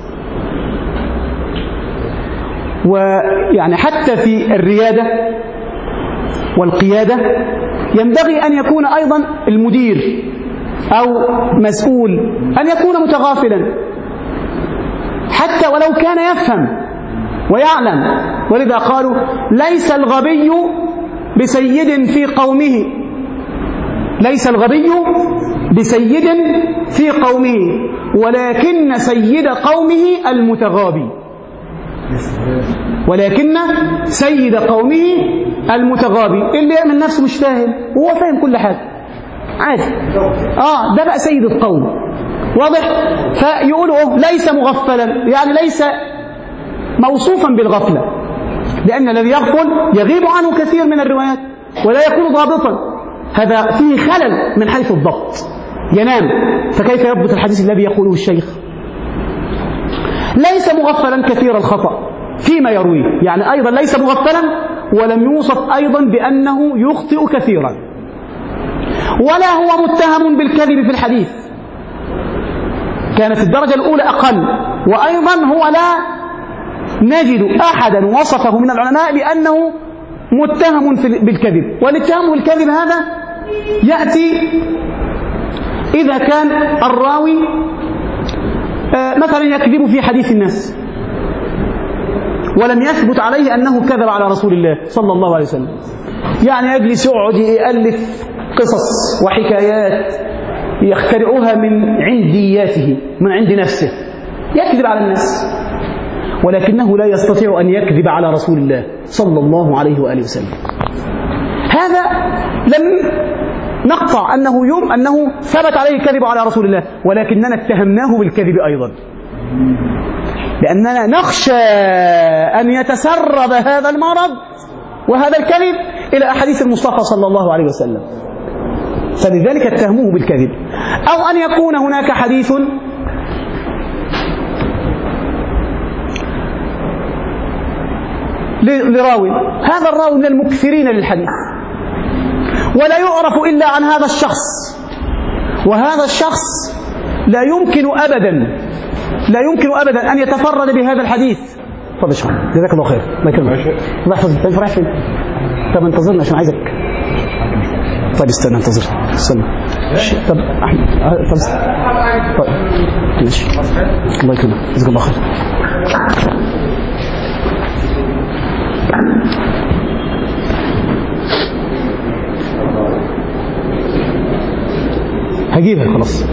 ويعني حتى في الريادة والقيادة ينبغي أن يكون أيضا المدير أو مسؤول أن يكون متغافلا حتى ولو كان يفهم ويعلم. ولذا قالوا ليس الغبي بسيد في قومه، ليس الغبي بسيد في قومه ولكن سيد قومه المتغابي، ولكن سيد قومه المتغابي اللي يعمل نفسه مش فاهم وهو فاهم كل حاجة عادي. آه ده بقى سيد القوم، واضح؟ فيقولوا ليس مغفلا يعني ليس موصوفا بالغفلة، لأن الذي يغفل يغيب عنه كثير من الروايات ولا يكون ضابطا، هذا فيه خلل من حيث الضبط، ينام. فكيف يضبط الحديث الذي يقوله الشيخ؟ ليس مغفلا كثير الخطأ فيما يرويه، يعني أيضا ليس مغفلا ولم يوصف أيضا بأنه يخطئ كثيرا، ولا هو متهم بالكذب في الحديث، كانت الدرجة الأولى أقل. وأيضا هو لا نجد أحدا وصفه من العلماء بأنه متهم بالكذب. والاتهام بالكذب هذا يأتي إذا كان الراوي مثلا يكذب في حديث الناس ولم يثبت عليه أنه كذب على رسول الله صلى الله عليه وسلم، يعني يجلس يقعد يألف قصص وحكايات يخترعها من عندياته من عند نفسه، يكذب على الناس، ولكنه لا يستطيع أن يكذب على رسول الله صلى الله عليه وآله وسلم. هذا لم نقطع أنه يوم أنه ثبت عليه الكذب على رسول الله، ولكننا اتهمناه بالكذب أيضا، لأننا نخشى أن يتسرب هذا المرض وهذا الكذب إلى أحاديث المصطفى صلى الله عليه وسلم، فلذلك اتهموه بالكذب. أو أن يكون هناك حديث لراوي، هذا الراوي من المكثرين للحديث ولا يعرف إلا عن هذا الشخص، وهذا الشخص لا يمكن أبدا لا يمكن أبدا أن يتفرد بهذا الحديث. تفضل شكرا، جزاك الله خير. الله يكرمك. الله يحفظك. طيب رايح فين؟ طب انتظرنا عشان عايزك. طيب استنى انتظر. استنى. طب احمد طب طيب ماشي. الله يكرمك. جزاك الله خير. هجيبها خلاص.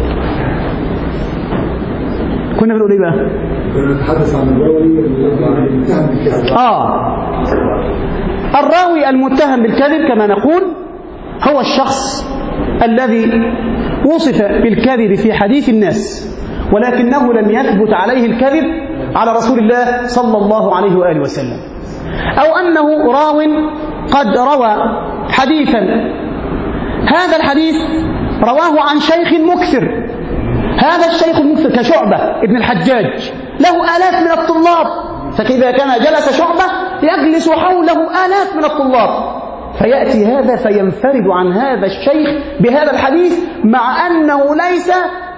كنا بنقول ايه بقى؟ كنا نتحدث عن الراوي المتهم بالكذب. اه الراوي المتهم بالكذب كما نقول هو الشخص الذي وصف بالكذب في حديث الناس ولكنه لم يثبت عليه الكذب على رسول الله صلى الله عليه وآله وسلم، أو أنه راو قد روى حديثا هذا الحديث رواه عن شيخ مكثر، هذا الشيخ المكثر كشعبة ابن الحجاج له آلاف من الطلاب، فإذا كان جلس شعبة يجلس حوله آلاف من الطلاب، فيأتي هذا فينفرد عن هذا الشيخ بهذا الحديث مع أنه ليس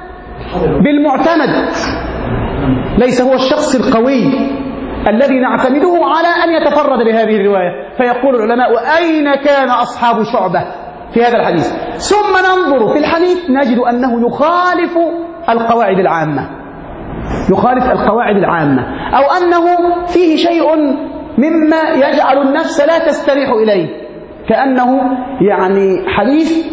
بالمعتمد، ليس هو الشخص القوي الذي نعتمده على أن يتفرد بهذه الرواية. فيقول العلماء أين كان أصحاب شعبة في هذا الحديث؟ ثم ننظر في الحديث نجد أنه يخالف القواعد العامة، يخالف القواعد العامة، أو أنه فيه شيء مما يجعل النفس لا تستريح إليه، كأنه يعني حديث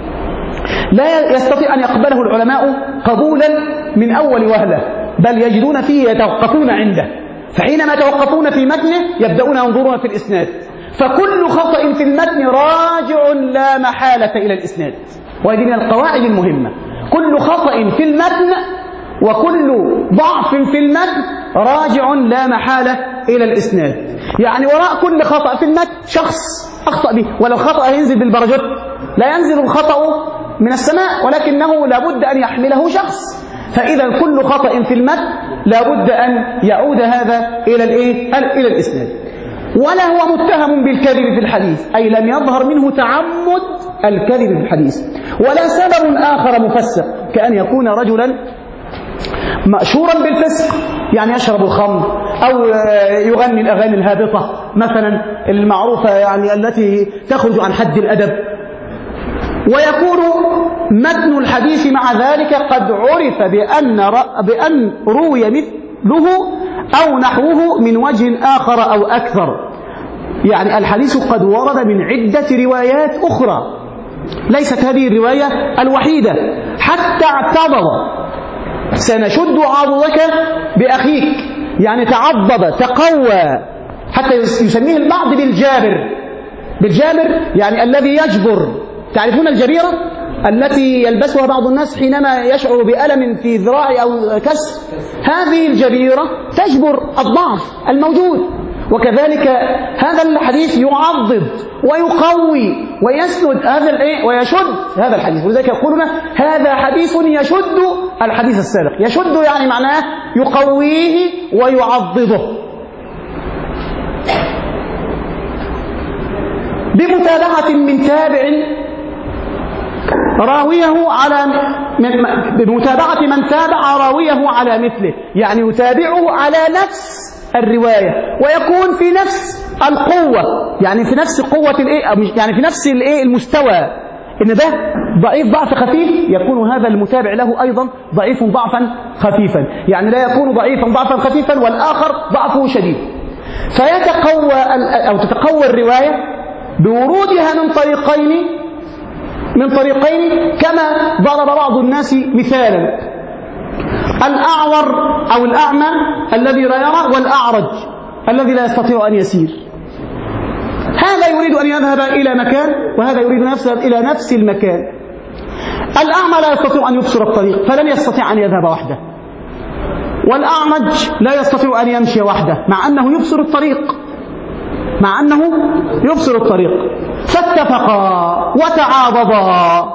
لا يستطيع أن يقبله العلماء قبولا من أول وهلة، بل يجدون فيه يتوقفون عنده، فحينما يتوقفون في متنه يبدأون ينظرون في الإسناد، فكل خطأ في المتن راجع لا محالة إلى الإسناد. وهذه من القواعد المهمة، كل خطأ في المتن وكل ضعف في المتن راجع لا محالة إلى الإسناد. يعني وراء كل خطأ في المتن شخص أخطأ به، ولو خطأ ينزل بالبرجوت، لا ينزل الخطأ من السماء ولكنه لابد أن يحمله شخص، فإذا كل خطأ في المتن لابد أن يعود هذا إلى الإيه؟ إلى الإسناد. ولا هو متهم بالكذب في الحديث، أي لم يظهر منه تعمد الكذب في الحديث، ولا سبب آخر مفسر كأن يكون رجلا مأشورا بالفسق، يعني يشرب الخمر أو يغني الأغاني الهابطة مثلا المعروفة، يعني التي تخرج عن حد الأدب، ويكون متن الحديث مع ذلك قد عرف بأن بأن روي مثله أو نحوه من وجه آخر أو أكثر، يعني الحديث قد ورد من عدة روايات أخرى، ليست هذه الرواية الوحيدة، حتى اعتضد سنشد عضدك بأخيك، يعني تعضد تقوى، حتى يسميه البعض بالجابر، بالجابر يعني الذي يجبر. تعرفون الجبيرة التي يلبسها بعض الناس حينما يشعر بألم في ذراعه أو كسر؟ هذه الجبيرة تجبر الضعف الموجود، وكذلك هذا الحديث يعضد ويقوي ويسند هذا الايه ويشد هذا الحديث. ولذلك يقولون هذا حديث يشد الحديث السابق. يشد يعني معناه يقويه ويعضده بمتابعة من تابع راويه على بمتابعة من تابع راويه على مثله، يعني يتابعه على نفس الرواية ويكون في نفس القوة، يعني في نفس قوة الايه، يعني في نفس الايه المستوى، ان ده ضعيف ضعف خفيف يكون هذا المتابع له ايضا ضعيف ضعفا خفيفا، يعني لا يكون ضعيفا ضعفا خفيفا والاخر ضعفه شديد، فيتقوى او تتقوى الرواية بورودها من طريقين من طريقين كما ضرب بعض الناس مثالا: الأعور أو الأعمى الذي لا يرى، والأعرج الذي لا يستطيع أن يسير. هذا يريد أن يذهب إلى مكان وهذا يريد أن يذهب إلى نفس المكان. الأعمى لا يستطيع أن يبصر الطريق فلن يستطيع أن يذهب وحده، والأعمج لا يستطيع أن يمشي وحده مع أنه يبصر الطريق مع أنه يبصر الطريق فاتفقا وتعاضدا،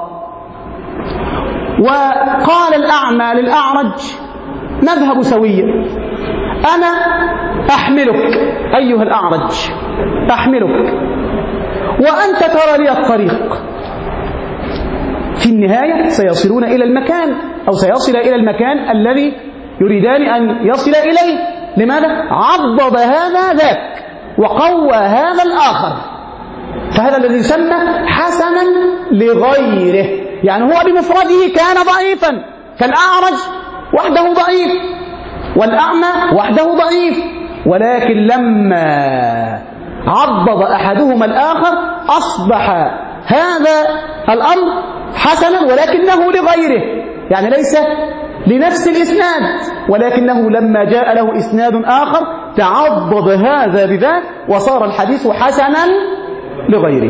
وقال الأعمى للأعرج: نذهب سويا، أنا أحملك أيها الأعرج، أحملك وأنت ترى لي الطريق. في النهاية سيصلون إلى المكان أو سيصل إلى المكان الذي يريدان أن يصل إليه. لماذا؟ عضد هذا ذاك وقوى هذا الآخر، فهذا الذي يسمى حسنا لغيره، يعني هو بمفرده كان ضعيفا، كالأعرج وحده ضعيف والأعمى وحده ضعيف، ولكن لما عضد أحدهما الآخر أصبح هذا الأمر حسنا ولكنه لغيره، يعني ليس لنفس الإسناد، ولكنه لما جاء له إسناد آخر تعضد هذا بذاك وصار الحديث حسنا لغيره.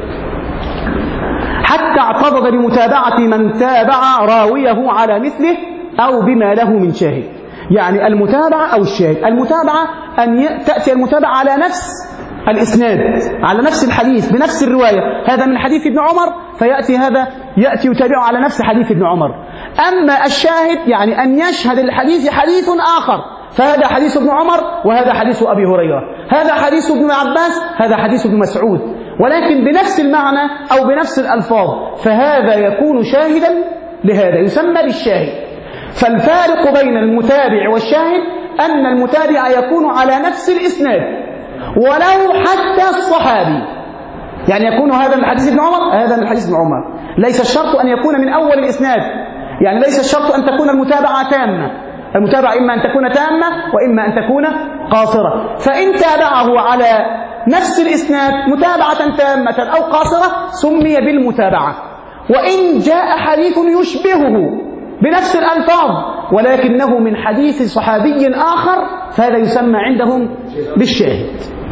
حتى اعتضد بمتابعة من تابع راويه على مثله أو بما له من شاهد. يعني المتابعة أو الشاهد، المتابعة أن تأتي المتابعة على نفس الإسناد، على نفس الحديث بنفس الرواية، هذا من حديث ابن عمر فيأتي هذا يأتي يتابعه على نفس حديث ابن عمر. أما الشاهد يعني أن يشهد الحديث حديث آخر، فهذا حديث ابن عمر وهذا حديث أبي هريرة، هذا حديث ابن عباس هذا حديث ابن مسعود، ولكن بنفس المعنى أو بنفس الألفاظ، فهذا يكون شاهدا لهذا، يسمى بالشاهد. فالفارق بين المتابع والشاهد أن المتابع يكون على نفس الإسناد ولو حتى الصحابي، يعني يكون هذا من حديث ابن عمر هذا من حديث ابن عمر، ليس الشرط أن يكون من أول الإسناد، يعني ليس الشرط أن تكون المتابعة تامة، المتابعة إما أن تكون تامة وإما أن تكون قاصرة، فإن تابعه على نفس الإسناد متابعة تامة أو قاصرة سمي بالمتابعة. وإن جاء حديث يشبهه بنفس الألفاظ ولكنه من حديث صحابي آخر فهذا يسمى عندهم بالشاهد.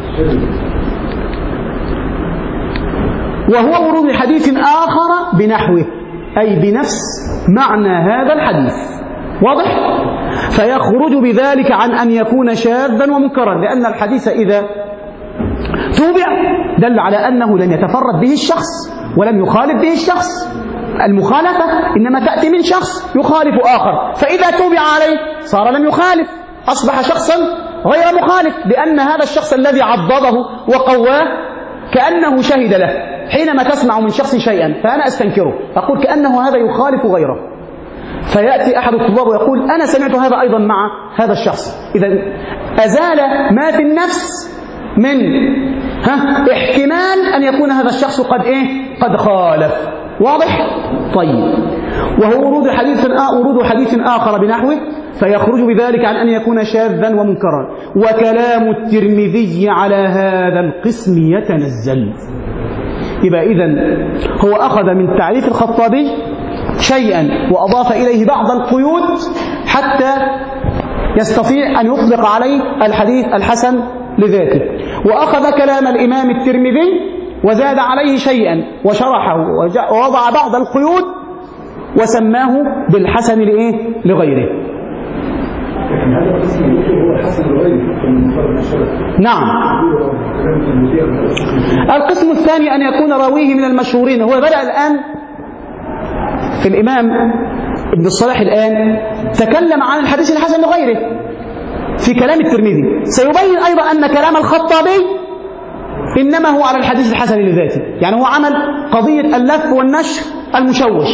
وهو ورود حديث آخر بنحوه، أي بنفس معنى هذا الحديث، واضح؟ فيخرج بذلك عن أن يكون شاذا ومنكرا، لأن الحديث إذا توبع دل على أنه لم يتفرد به الشخص ولم يخالف به الشخص، المخالفة إنما تأتي من شخص يخالف آخر، فإذا توبع عليه صار لم يخالف، أصبح شخصا غير مخالف، لأن هذا الشخص الذي عضده وقواه كأنه شهد له. حينما تسمع من شخص شيئا فأنا أستنكره، أقول كأنه هذا يخالف غيره، فيأتي أحد الطلاب ويقول أنا سمعت هذا أيضا مع هذا الشخص، إذا أزال ما في النفس من ها احتمال أن يكون هذا الشخص قد إيه قد خالف، واضح؟ طيب. وهو ورود حديث ورود حديث آخر بنحوه فيخرج بذلك عن أن يكون شاذا ومنكرا. وكلام الترمذي على هذا القسم يتنزل. يبقى إذن هو أخذ من تعريف الخطابي شيئا وأضاف إليه بعض القيود حتى يستطيع أن يطلق عليه الحديث الحسن لذاته، وأخذ كلام الإمام الترمذي وزاد عليه شيئا وشرحه ووضع بعض القيود وسماه بالحسن لإيه؟ لغيره. لكن هذا القسم هو الحسن لغيره. نعم. القسم الثاني أن يكون راويه من المشهورين. هو بدأ الآن في الإمام ابن الصلاح الآن تكلم عن الحديث الحسن لغيره في كلام الترمذي، سيبين أيضا أن كلام الخطابي إنما هو على الحديث الحسن لذاته، يعني هو عمل قضية اللف والنشر المشوش،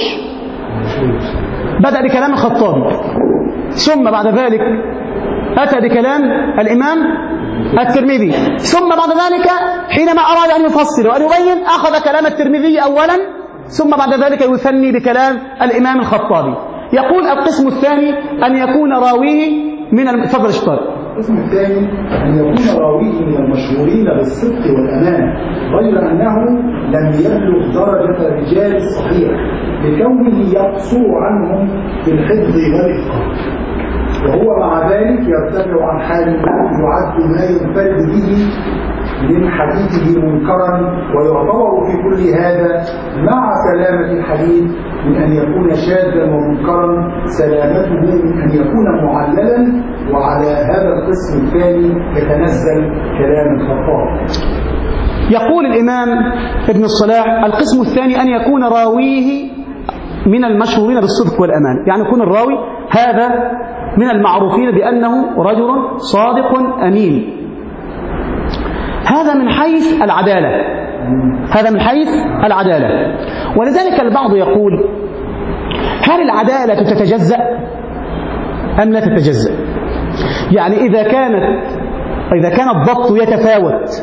بدأ بكلام الخطابي ثم بعد ذلك أتى بكلام الإمام الترمذي، ثم بعد ذلك حينما أراد أن يفصل وأن يبين أخذ كلام الترمذي أولا ثم بعد ذلك يثني بكلام الإمام الخطابي. يقول القسم الثاني أن يكون راويه من الفضل الشطار. القسم الثاني أن يكون راويه من المشهورين بالصدق والأمان، غير أنه لم يبلغ درجة الرجال الصحيح لكونه يقصر عنهم في الحفظ والإتقان، وهو مع ذلك يرتفع عن حال يعد ما ينفرد به من حديثه منكرا، ويعتبر في كل هذا مع سلامة الحديث من أن يكون شاذا ومنكرا سلامته من أن يكون معللا. وعلى هذا القسم الثاني يتنزل كلام الخطاب. يقول الإمام ابن الصلاح القسم الثاني أن يكون راويه من المشهورين بالصدق والأمان، يعني يكون الراوي هذا من المعروفين بأنه رجل صادق أمين، هذا من حيث العدالة، هذا من حيث العدالة. ولذلك البعض يقول هل العدالة تتجزأ أم لا تتجزأ؟ يعني إذا كانت إذا كان الضبط يتفاوت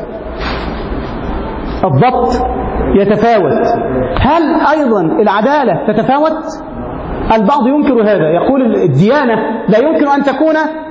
الضبط يتفاوت هل أيضا العدالة تتفاوت؟ البعض ينكر هذا، يقول الديانة لا يمكن أن تكون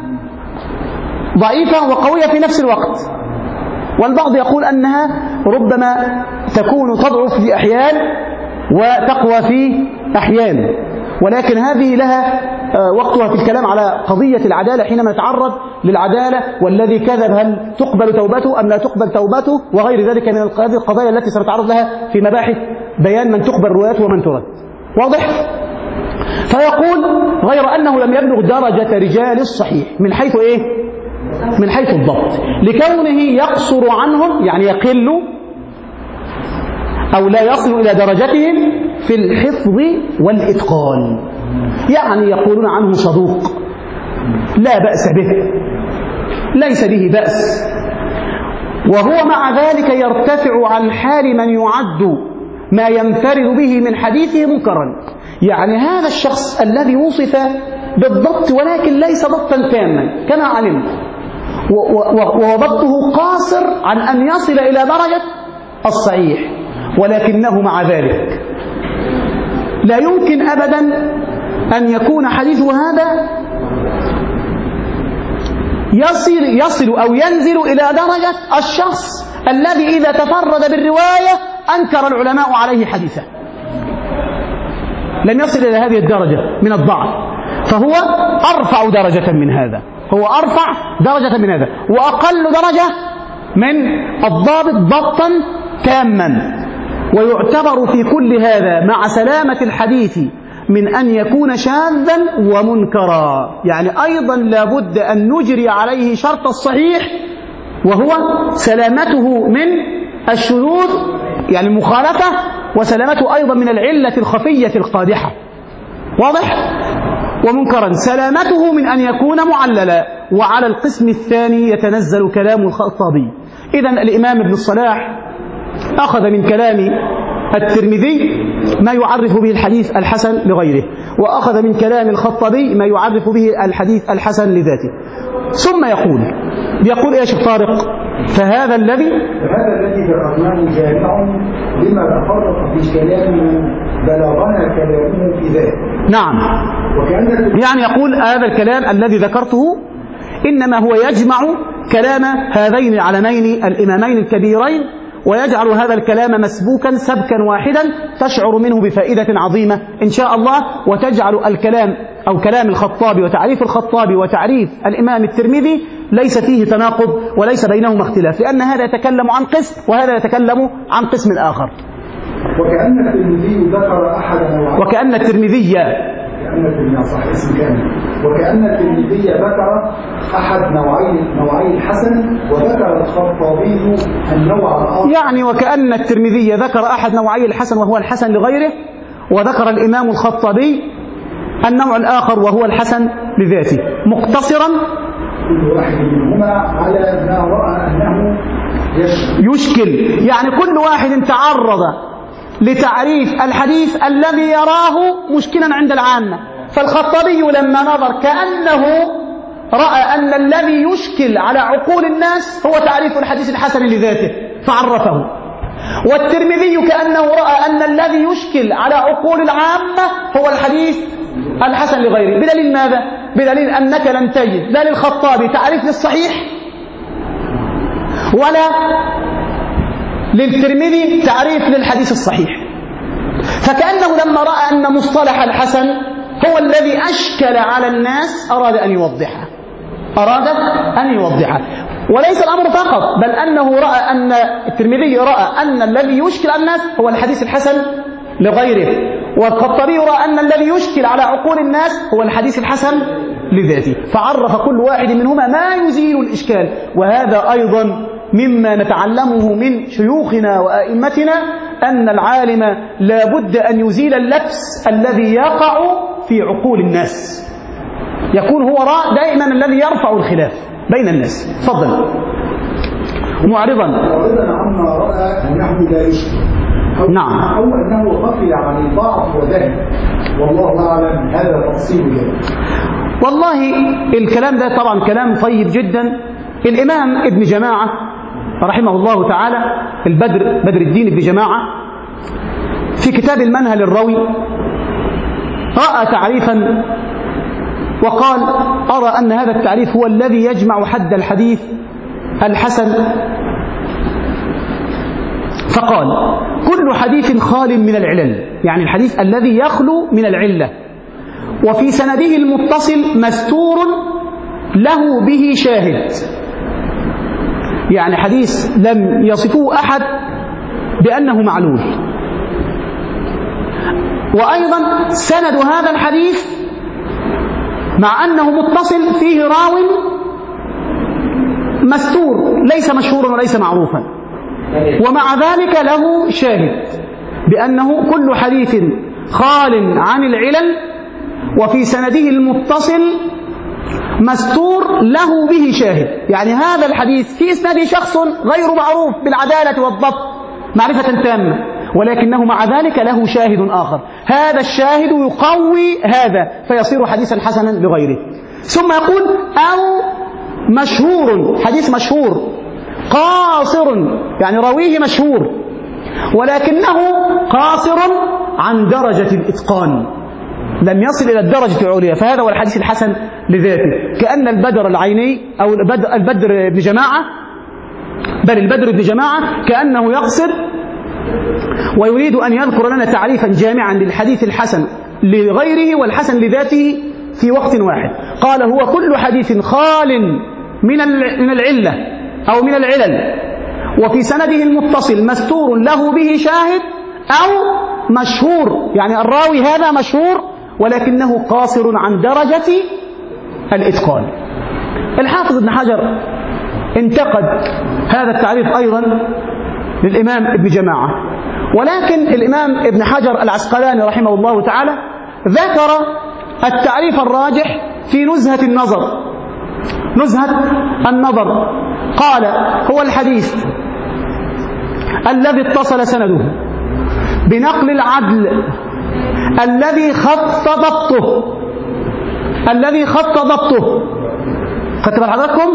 ضعيفة وقوية في نفس الوقت، والبعض يقول أنها ربما تكون تضعف في أحيان وتقوى في أحيان، ولكن هذه لها وقتها في الكلام على قضية العدالة حينما نتعرض للعدالة، والذي كذب هل تقبل توبته أم لا تقبل توبته، وغير ذلك من القضايا التي سنتعرض لها في مباحث بيان من تقبل روايته ومن ترد. واضح؟ فيقول غير أنه لم يبلغ درجة رجال الصحيح من حيث إيه؟ من حيث الضبط، لكونه يقصر عنهم، يعني يقل أو لا يصل إلى درجتهم في الحفظ والإتقان. يعني يقولون عنه صدوق لا بأس به، ليس به بأس، وهو مع ذلك يرتفع عن حال من يعد ما ينفرد به من حديثه منكرا. يعني هذا الشخص الذي وصف بالضبط ولكن ليس ضبطا تاما كما علمت، وضبطه قاصر عن أن يصل إلى درجة الصحيح، ولكنه مع ذلك لا يمكن أبدا أن يكون حديثه هذا يصل, يصل أو ينزل إلى درجة الشخص الذي إذا تفرد بالرواية أنكر العلماء عليه حديثه. لم يصل إلى هذه الدرجة من الضعف، فهو أرفع درجة من هذا، هو أرفع درجة من هذا وأقل درجة من الضابط ضبطا تاما. ويعتبر في كل هذا مع سلامة الحديث من أن يكون شاذا ومنكرا، يعني أيضا لابد أن نجري عليه شرط الصحيح وهو سلامته من الشذوذ يعني المخالفة، وسلامته أيضا من العلة الخفية القادحة. واضح؟ ومنكرا سلامته من أن يكون معللا. وعلى القسم الثاني يتنزل كلام الخطابي. إذن الإمام ابن الصلاح أخذ من كلام الترمذي ما يعرف به الحديث الحسن لغيره، وأخذ من كلام الخطابي ما يعرف به الحديث الحسن لذاته. ثم يقول يقول إيش طارق؟ فهذا الذي فهذا الذي ذكرناه جامع لما تفرق في كلام بلغنا كلامه في ذلك. نعم، يعني يقول هذا الكلام الذي ذكرته إنما هو يجمع كلام هذين العلمين الإمامين الكبيرين، ويجعل هذا الكلام مسبوكا سبكا واحدا تشعر منه بفائدة عظيمة إن شاء الله، وتجعل الكلام أو كلام الخطابي وتعريف الخطابي وتعريف الإمام الترمذي ليس فيه تناقض وليس بينهما اختلاف، لأن هذا يتكلم عن قسم وهذا يتكلم عن قسم آخر. وكأن الترمذي ذكر أحد نوعين وكأن الترمذي كأن الترمذي صح اسم كامل وكأن الترمذي ذكر أحد نوعين نوعي الحسن، وذكر الخطابي النوع الآخر. يعني وكأن الترمذي ذكر أحد نوعي الحسن وهو الحسن لغيره، وذكر الإمام الخطابي النوع الآخر وهو الحسن لذاته، مقتصرا كل واحد منهما على ما رأى أنه يشكل. يعني كل واحد تعرض لتعريف الحديث الذي يراه مشكلا عند العامة، فالخطابي لما نظر كأنه رأى أن الذي يشكل على عقول الناس هو تعريف الحديث الحسن لذاته فعرفه، والترمذي كأنه رأى أن الذي يشكل على عقول العامة هو الحديث الحسن لغيره. بدليل ماذا؟ بدليل أنك لن تجد لا للخطابي تعريف للصحيح ولا للترمذي تعريف للحديث الصحيح، فكأنه لما رأى أن مصطلح الحسن هو الذي أشكل على الناس أراد أن يوضحه أراد أن يوضحه وليس الأمر فقط، بل أنه رأى أن الترمذي رأى أن الذي يشكل على الناس هو الحديث الحسن لغيره، والخطابي رأى أن الذي يشكل على عقول الناس هو الحديث الحسن لذاته، فعرف كل واحد منهما ما يزيل الإشكال. وهذا أيضا مما نتعلمه من شيوخنا وأئمتنا، أن العالم لا بد أن يزيل اللبس الذي يقع في عقول الناس، يكون هو دائما الذي يرفع الخلاف بين الناس. تفضل. معرضا معرضا عما رأى أنه لا يشكل أو نعم أو أنه غفل عن الضعف وذهب، والله أعلم هذا تفصيل جدا. والله الكلام ده طبعا كلام طيب جدا. الإمام ابن جماعة رحمه الله تعالى البدر بدر الدين ابن جماعة في كتاب المنهل الروي رأى تعريفا وقال: أرى أن هذا التعريف هو الذي يجمع حد الحديث الحسن. فقال: كل حديث خال من العلل، يعني الحديث الذي يخلو من العلة. وفي سنده المتصل مستور له به شاهد، يعني حديث لم يصفه أحد بأنه معلول. وأيضا سند هذا الحديث مع أنه متصل فيه راو مستور ليس مشهورا وليس معروفا، ومع ذلك له شاهد، بأنه كل حديث خال عن العلل وفي سنده المتصل مستور له به شاهد. يعني هذا الحديث في إسناده شخص غير معروف بالعدالة والضبط معرفة تامة، ولكنه مع ذلك له شاهد آخر، هذا الشاهد يقوي هذا فيصير حديثا حسنا لغيره. ثم يقول أو مشهور، حديث مشهور قاصر، يعني راويه مشهور ولكنه قاصر عن درجة الإتقان، لم يصل إلى الدرجة العليا، فهذا هو الحديث الحسن لذاته. كأن البدر العيني أو البدر بن جماعة، بل البدر بن جماعة كأنه يقصد ويريد أن يذكر لنا تعريفا جامعا للحديث الحسن لغيره والحسن لذاته في وقت واحد. قال هو كل حديث خال من من العلة أو من العلل وفي سنده المتصل مستور له به شاهد أو مشهور، يعني الراوي هذا مشهور ولكنه قاصر عن درجة الإتقان. الحافظ ابن حجر انتقد هذا التعريف أيضا للإمام ابن جماعة، ولكن الإمام ابن حجر العسقلاني رحمه الله تعالى ذكر التعريف الراجح في نزهة النظر. نزهة النظر قال هو الحديث الذي اتصل سنده بنقل العدل الذي خف ضبطه الذي خف ضبطه خدت بال حضراتكم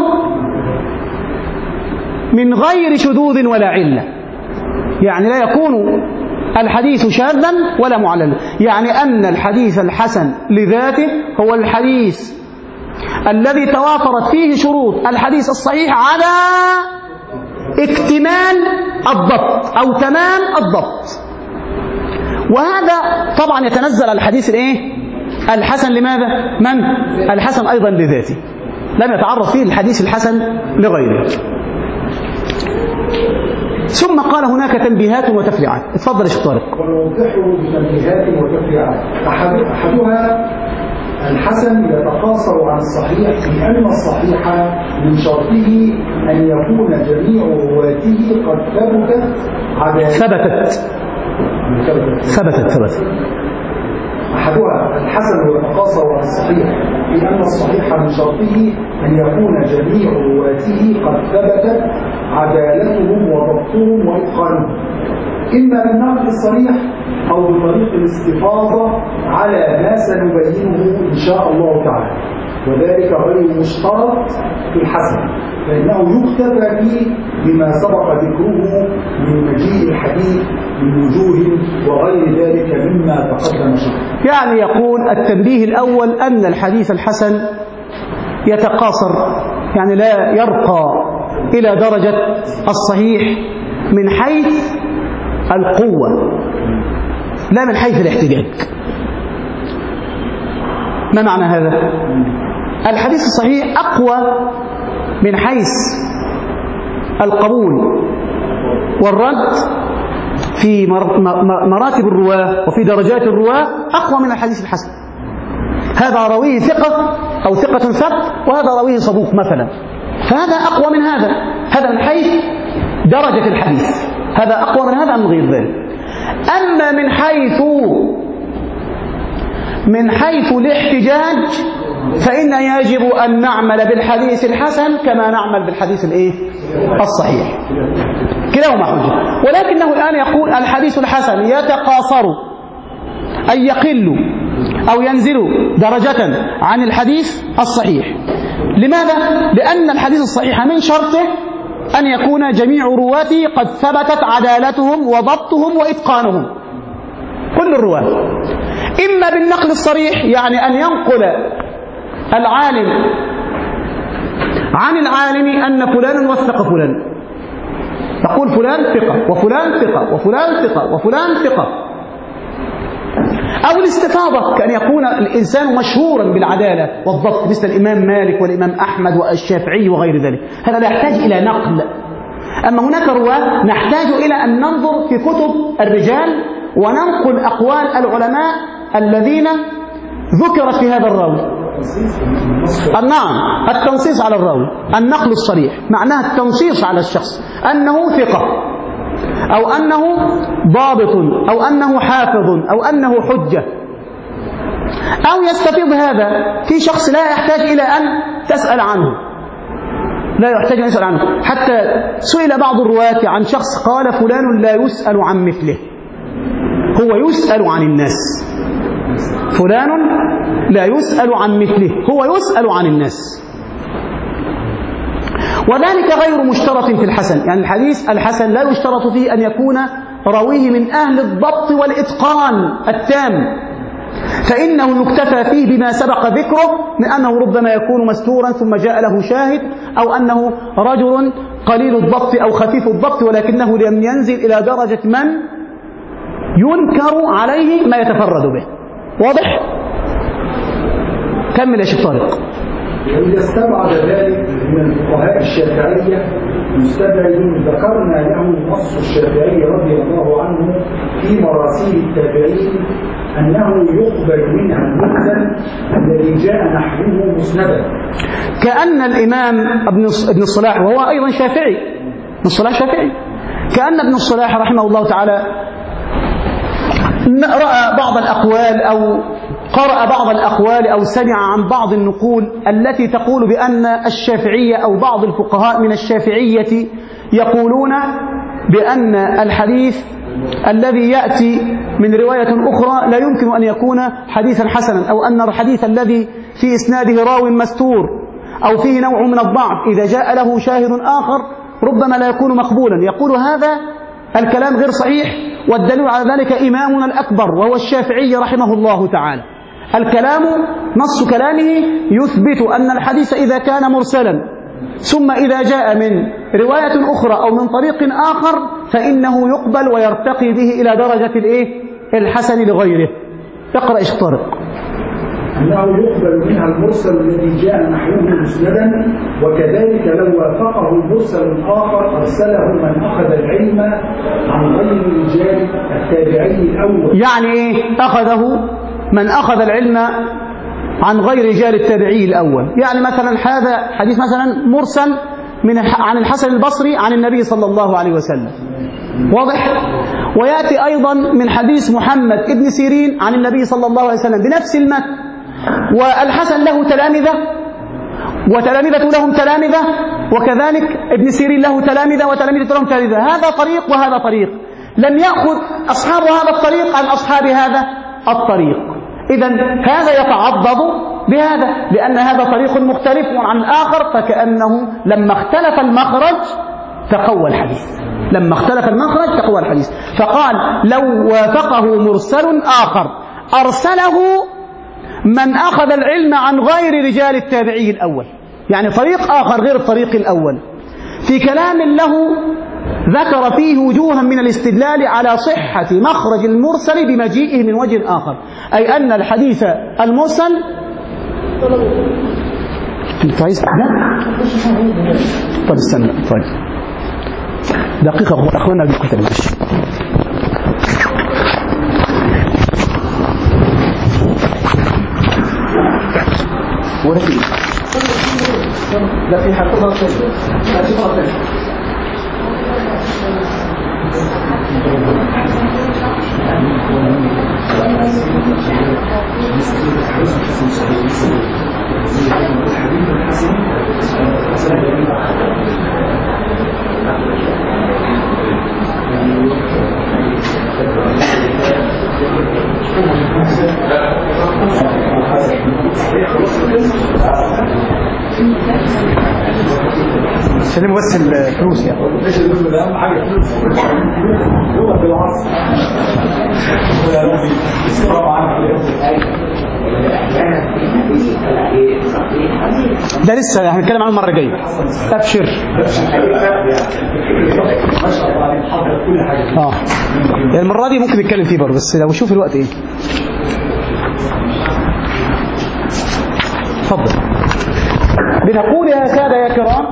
من غير شذوذ ولا علة، يعني لا يكون الحديث شاذا ولا معللا، يعني أن الحديث الحسن لذاته هو الحديث الذي توافرت فيه شروط الحديث الصحيح على اكتمال الضبط أو تمام الضبط. وهذا طبعا يتنزل على الحديث الايه الحسن لماذا؟ من؟ الحسن أيضا لذاته، لم يتعرض فيه الحديث الحسن لغيره. ثم قال هناك تنبيهات وتفريعات. اتفضل يا شيخ طارق. ونوضحه بتنبيهات وتفريعات. أحدها الحسن يتقاصر عن الصحيح في أن الصحيح من شرطه أن يكون جميع رواته قد ثبتت ثبتت ثبتت ثبتت أحدها الحسن يتقاصر عن الصحيح في أن الصحيح من شرطه أن يكون جميع رواته قد ثبتت عدالتهم وضبطهم وإتقانهم، إما بالنقل الصريح أو بطريق الاستفاضة على ما سنبينه إن شاء الله تعالى، وذلك غير مشترط في الحسن، فإنه يكتفى فيه بما سبق ذكره من مجيء الحديث من وجوه وغير ذلك مما تقدم شرحه. يعني يقول التنبيه الأول أن الحديث الحسن يتقاصر، يعني لا يرقى إلى درجة الصحيح من حيث القوة لا من حيث الاحتجاج. ما معنى هذا؟ الحديث الصحيح أقوى من حيث القبول والرد في مراتب الرواة وفي درجات الرواة، أقوى من الحديث الحسن. هذا راويه ثقة أو ثقة ثبت، وهذا راويه صدوق مثلا، فهذا أقوى من هذا. هذا من حيث درجة الحديث، هذا أقوى من هذا من غير ذلك. أما من حيث من حيث الاحتجاج فإن يجب أن نعمل بالحديث الحسن كما نعمل بالحديث الإيه؟ الصحيح، كلاهما حجة. ولكنه الآن يقول الحديث الحسن يتقاصر أي يقل أو ينزل درجة عن الحديث الصحيح. لماذا؟ لأن الحديث الصحيح من شرطه أن يكون جميع رواته قد ثبتت عدالتهم وضبطهم وإتقانهم، كل الرواة، إما بالنقل الصريح يعني أن ينقل العالم عن العالم أن فلان وثق فلان، تقول فلان ثقة وفلان ثقة وفلان ثقة وفلان ثقة، أو الاستفاضة كأن يكون الإنسان مشهورا بالعدالة والضبط مثل الإمام مالك والإمام أحمد والشافعي وغير ذلك، هذا لا يحتاج إلى نقل. أما هناك رواة نحتاج إلى أن ننظر في كتب الرجال وننقل أقوال العلماء الذين ذكرت في هذا الراوي. نعم، التنصيص على الراوي، النقل الصريح معناها التنصيص على الشخص أنه ثقة أو أنه ضابط أو أنه حافظ أو أنه حجة، أو يستفيض هذا في شخص لا يحتاج إلى أن تسأل عنه، لا يحتاج أن يسأل عنه. حتى سئل بعض الرواة عن شخص قال فلان لا يسأل عن مثله، هو يسأل عن الناس. فلان لا يسأل عن مثله، هو يسأل عن الناس. وذلك غير مشترط في الحسن، يعني الحديث الحسن لا يشترط فيه أن يكون راويه من أهل الضبط والإتقان التام، فإنه يكتفى فيه بما سبق ذكره من أنه ربما يكون مستورا ثم جاء له شاهد، أو أنه رجل قليل الضبط أو خفيف الضبط ولكنه لم ينزل إلى درجة من ينكر عليه ما يتفرد به. واضح؟ كمل يا شيخ طارق. وإذا استبعد ذلك من الفقهاء الشافعية مستبعد ذكرنا له نص الشافعي رضي الله عنه في مراسيل التابعين أنه يقبل منها المرسل الذي جاء نحوه مسندا. كأن الإمام ابن ابن الصلاح وهو أيضا شافعي، ابن الصلاح شافعي، كأن ابن الصلاح رحمه الله تعالى رأى بعض الأقوال أو قرأ بعض الأقوال أو سمع عن بعض النقول التي تقول بأن الشافعية أو بعض الفقهاء من الشافعية يقولون بأن الحديث الذي يأتي من رواية أخرى لا يمكن أن يكون حديثا حسنا، أو أن الحديث الذي في إسناده راو مستور أو فيه نوع من الضعف إذا جاء له شاهد آخر ربما لا يكون مقبولا. يقول هذا الكلام غير صحيح، والدليل على ذلك إمامنا الأكبر وهو الشافعي رحمه الله تعالى. الكلام نص كلامه يثبت أن الحديث إذا كان مرسلا ثم إذا جاء من رواية أخرى أو من طريق آخر فإنه يقبل ويرتقي به إلى درجة الإيه؟ الحسن لغيره. اقرأ إيش طارق. أنه يقبل منها المرسل الذي جاء نحوه مسندا، وكذلك لو وافقه المرسل آخر أرسله من أخذ العلم عن غير رجال التابعي الأول. يعني إيه أخذه من أخذ العلم عن غير رجال التابعي الأول؟ يعني مثلا هذا حديث مثلا مرسل من عن الحسن البصري عن النبي صلى الله عليه وسلم، واضح؟ ويأتي أيضا من حديث محمد ابن سيرين عن النبي صلى الله عليه وسلم بنفس المتن، والحسن له تلامذة وتلامذة لهم تلامذة، وكذلك ابن سيرين له تلامذة وتلامذة لهم تلامذة. هذا طريق وهذا طريق، لم يأخذ أصحاب هذا الطريق عن أصحاب هذا الطريق. إذن هذا يتعضد بهذا لأن هذا طريق مختلف عن الآخر، فكأنه لما اختلف المخرج تقوى الحديث، لما اختلف المخرج تقوى الحديث. فقال لو وافقه مرسل آخر أرسله من أخذ العلم عن غير رجال التابعي الأول، يعني طريق آخر غير الطريق الأول، في كلام له ذكر فيه وجوها من الاستدلال على صحة مخرج المرسل بمجيئه من وجه آخر، أي أن الحديث المرسل انت عايز لا طيب استنى طيب دقيقة أخوانا دقيقة ماشي. ولكن لا في حق مرة ثانية لا في مرة ثانية سلم بس الفلوس يعني ايش الفلوس اهم حاجه الفلوس هو في العصر ده لسه هنتكلم عنه المره الجايه. ابشر اه المره دي ممكن نتكلم فيه برضه، بس لو شوف الوقت ايه. تفضل. بنقول يا سادة يا كرام،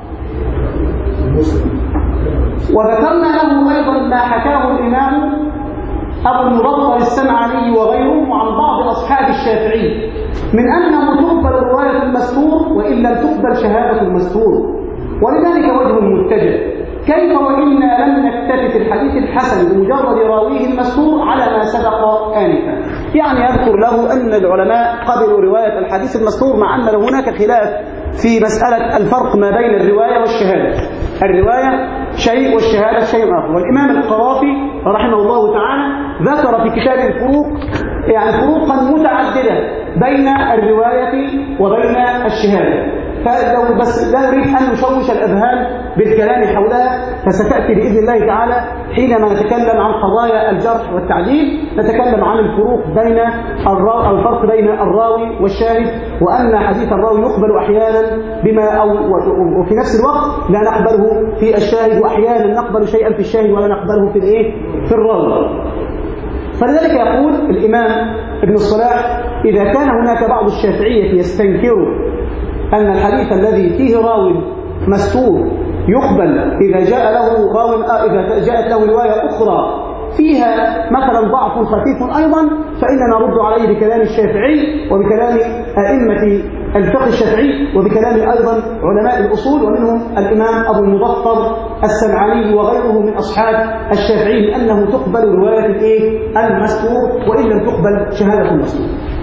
وذكرنا له أيضا ما حكاه الإمام أبو المظفر السمعاني وغيره عن بعض أصحاب الشافعي من أنه تقبل رواية المستور وإن لم تقبل شهادة المستور، ولذلك وجه متجه. كيف وإنا لم نكتفي في الحديث الحسن بمجرد راويه المستور على ما سبق آنفا؟ يعني يذكر له أن العلماء قبلوا رواية الحديث المستور مع أن هناك خلاف في مسألة الفرق ما بين الرواية والشهادة. الرواية شيء والشهادة شيء آخر. والإمام القرافي رحمه الله تعالى ذكر في كتاب الفروق يعني فروقا متعددة بين الرواية وبين الشهادة، فلو بس لا نريد أن نشوش الأذهان بالكلام حولها، فستأتي بإذن الله تعالى حينما نتكلم عن قضايا الجرح والتعديل نتكلم عن الفروق بين الفرق بين الراوي والشاهد، وأن حديث الراوي يقبل أحيانا بما أو وفي نفس الوقت لا نقبله في الشاهد، وأحيانا نقبل شيئا في الشاهد ولا نقبله في الإيه؟ في الراوي. فلذلك يقول الإمام ابن الصلاح: إذا كان هناك بعض الشافعية يستنكر أن الحديث الذي فيه راوي مستور يقبل إذا جاء له راوي إذا جاءت له رواية أخرى فيها مثلا ضعف خفيف أيضا، فإننا نرد عليه بكلام الشافعي وبكلام أئمة الفقه الشافعي وبكلام أيضا علماء الأصول، ومنهم الإمام أبو المظفر السمعاني وغيره من أصحاب الشافعي أنه تقبل رواية الإيه؟ المستور وإن لم تقبل شهادة المستور.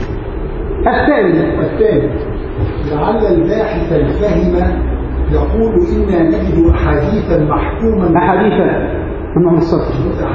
الثاني الثاني لعل الباحث الفهم يقول إنا نجد أحاديثا محكوما أحاديثا من الصدر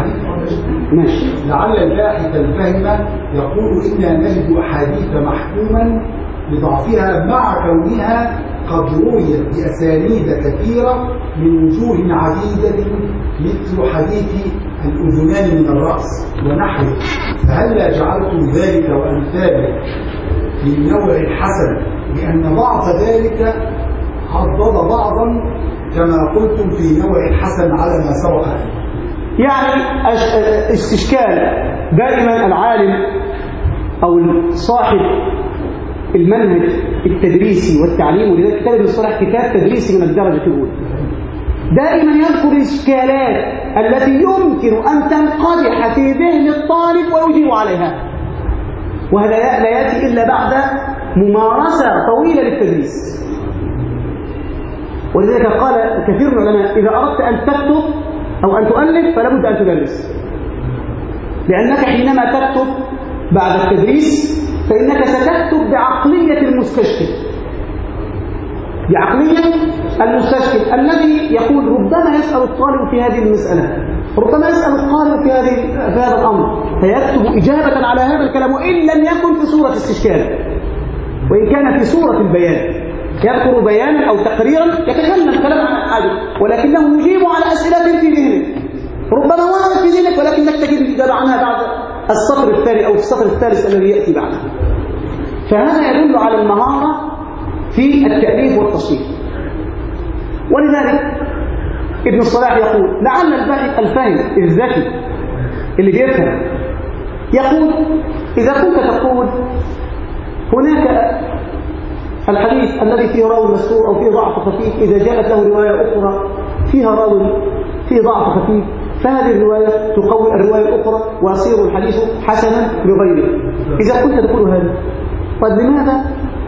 ماشي. لعل الباحث الفهم يقول إنا نجد أحاديث محكوما بضعفها مع كونها قد رويت بأسانيد كثيرة من وجوه عديدة مثل حديث الأذنان من الرأس ونحوه، فهلا جعلتم ذلك وأمثاله من نوع الحسن لأن ضعف ذلك عضد بعضا كما قلتم في نوع الحسن على ما سبق؟ يعني استشكال دائما العالم أو صاحب المنهج التدريسي والتعليم، ولذلك كتاب المصطلح كتاب تدريسي من الدرجة الأولى، دائما يذكر الإشكالات التي يمكن أن تنقدح في ذهن الطالب ويجيب عليها، وهذا لا يأتي إلا بعد ممارسة طويلة للتدريس. ولذلك قال كثير من العلماء: إذا أردت أن تكتب أو أن تؤلف فلا بد أن تدرس، لأنك حينما تكتب بعد التدريس فإنك ستكتب بعقلية المستشكل، بعقلية المستشكل الذي يقول ربما يسأل الطالب في هذه المسألة، ربما يسأل الطالب في هذه في هذا الأمر، فيكتب إجابة على هذا الكلام وإن لم يكن في صورة استشكال، وإن كان في صورة البيان يذكر بيانا أو تقريرا يتكلم كلام عن حاجة، ولكنه يجيب على أسئلة في ذهنه ربما وردت في ذهنك ولكنك تجد الإجابة عنها بعد السطر الثاني أو السطر الثالث الذي يأتي بعده. فهذا يدل على المهارة في التأليف والتصنيف. ولذلك ابن الصلاح يقول: لعل الباحث الفاهم الذكي اللي بيفهم يقول: إذا كنت تقول هناك الحديث الذي فيه راوي مستور أو فيه ضعف خفيف، إذا جاءت له رواية أخرى فيها راوي فيه ضعف خفيف فهذه الرواية تقوي الرواية الأخرى ويصير الحديث حسنا لغيره. إذا كنت تقول هذا، طيب لماذا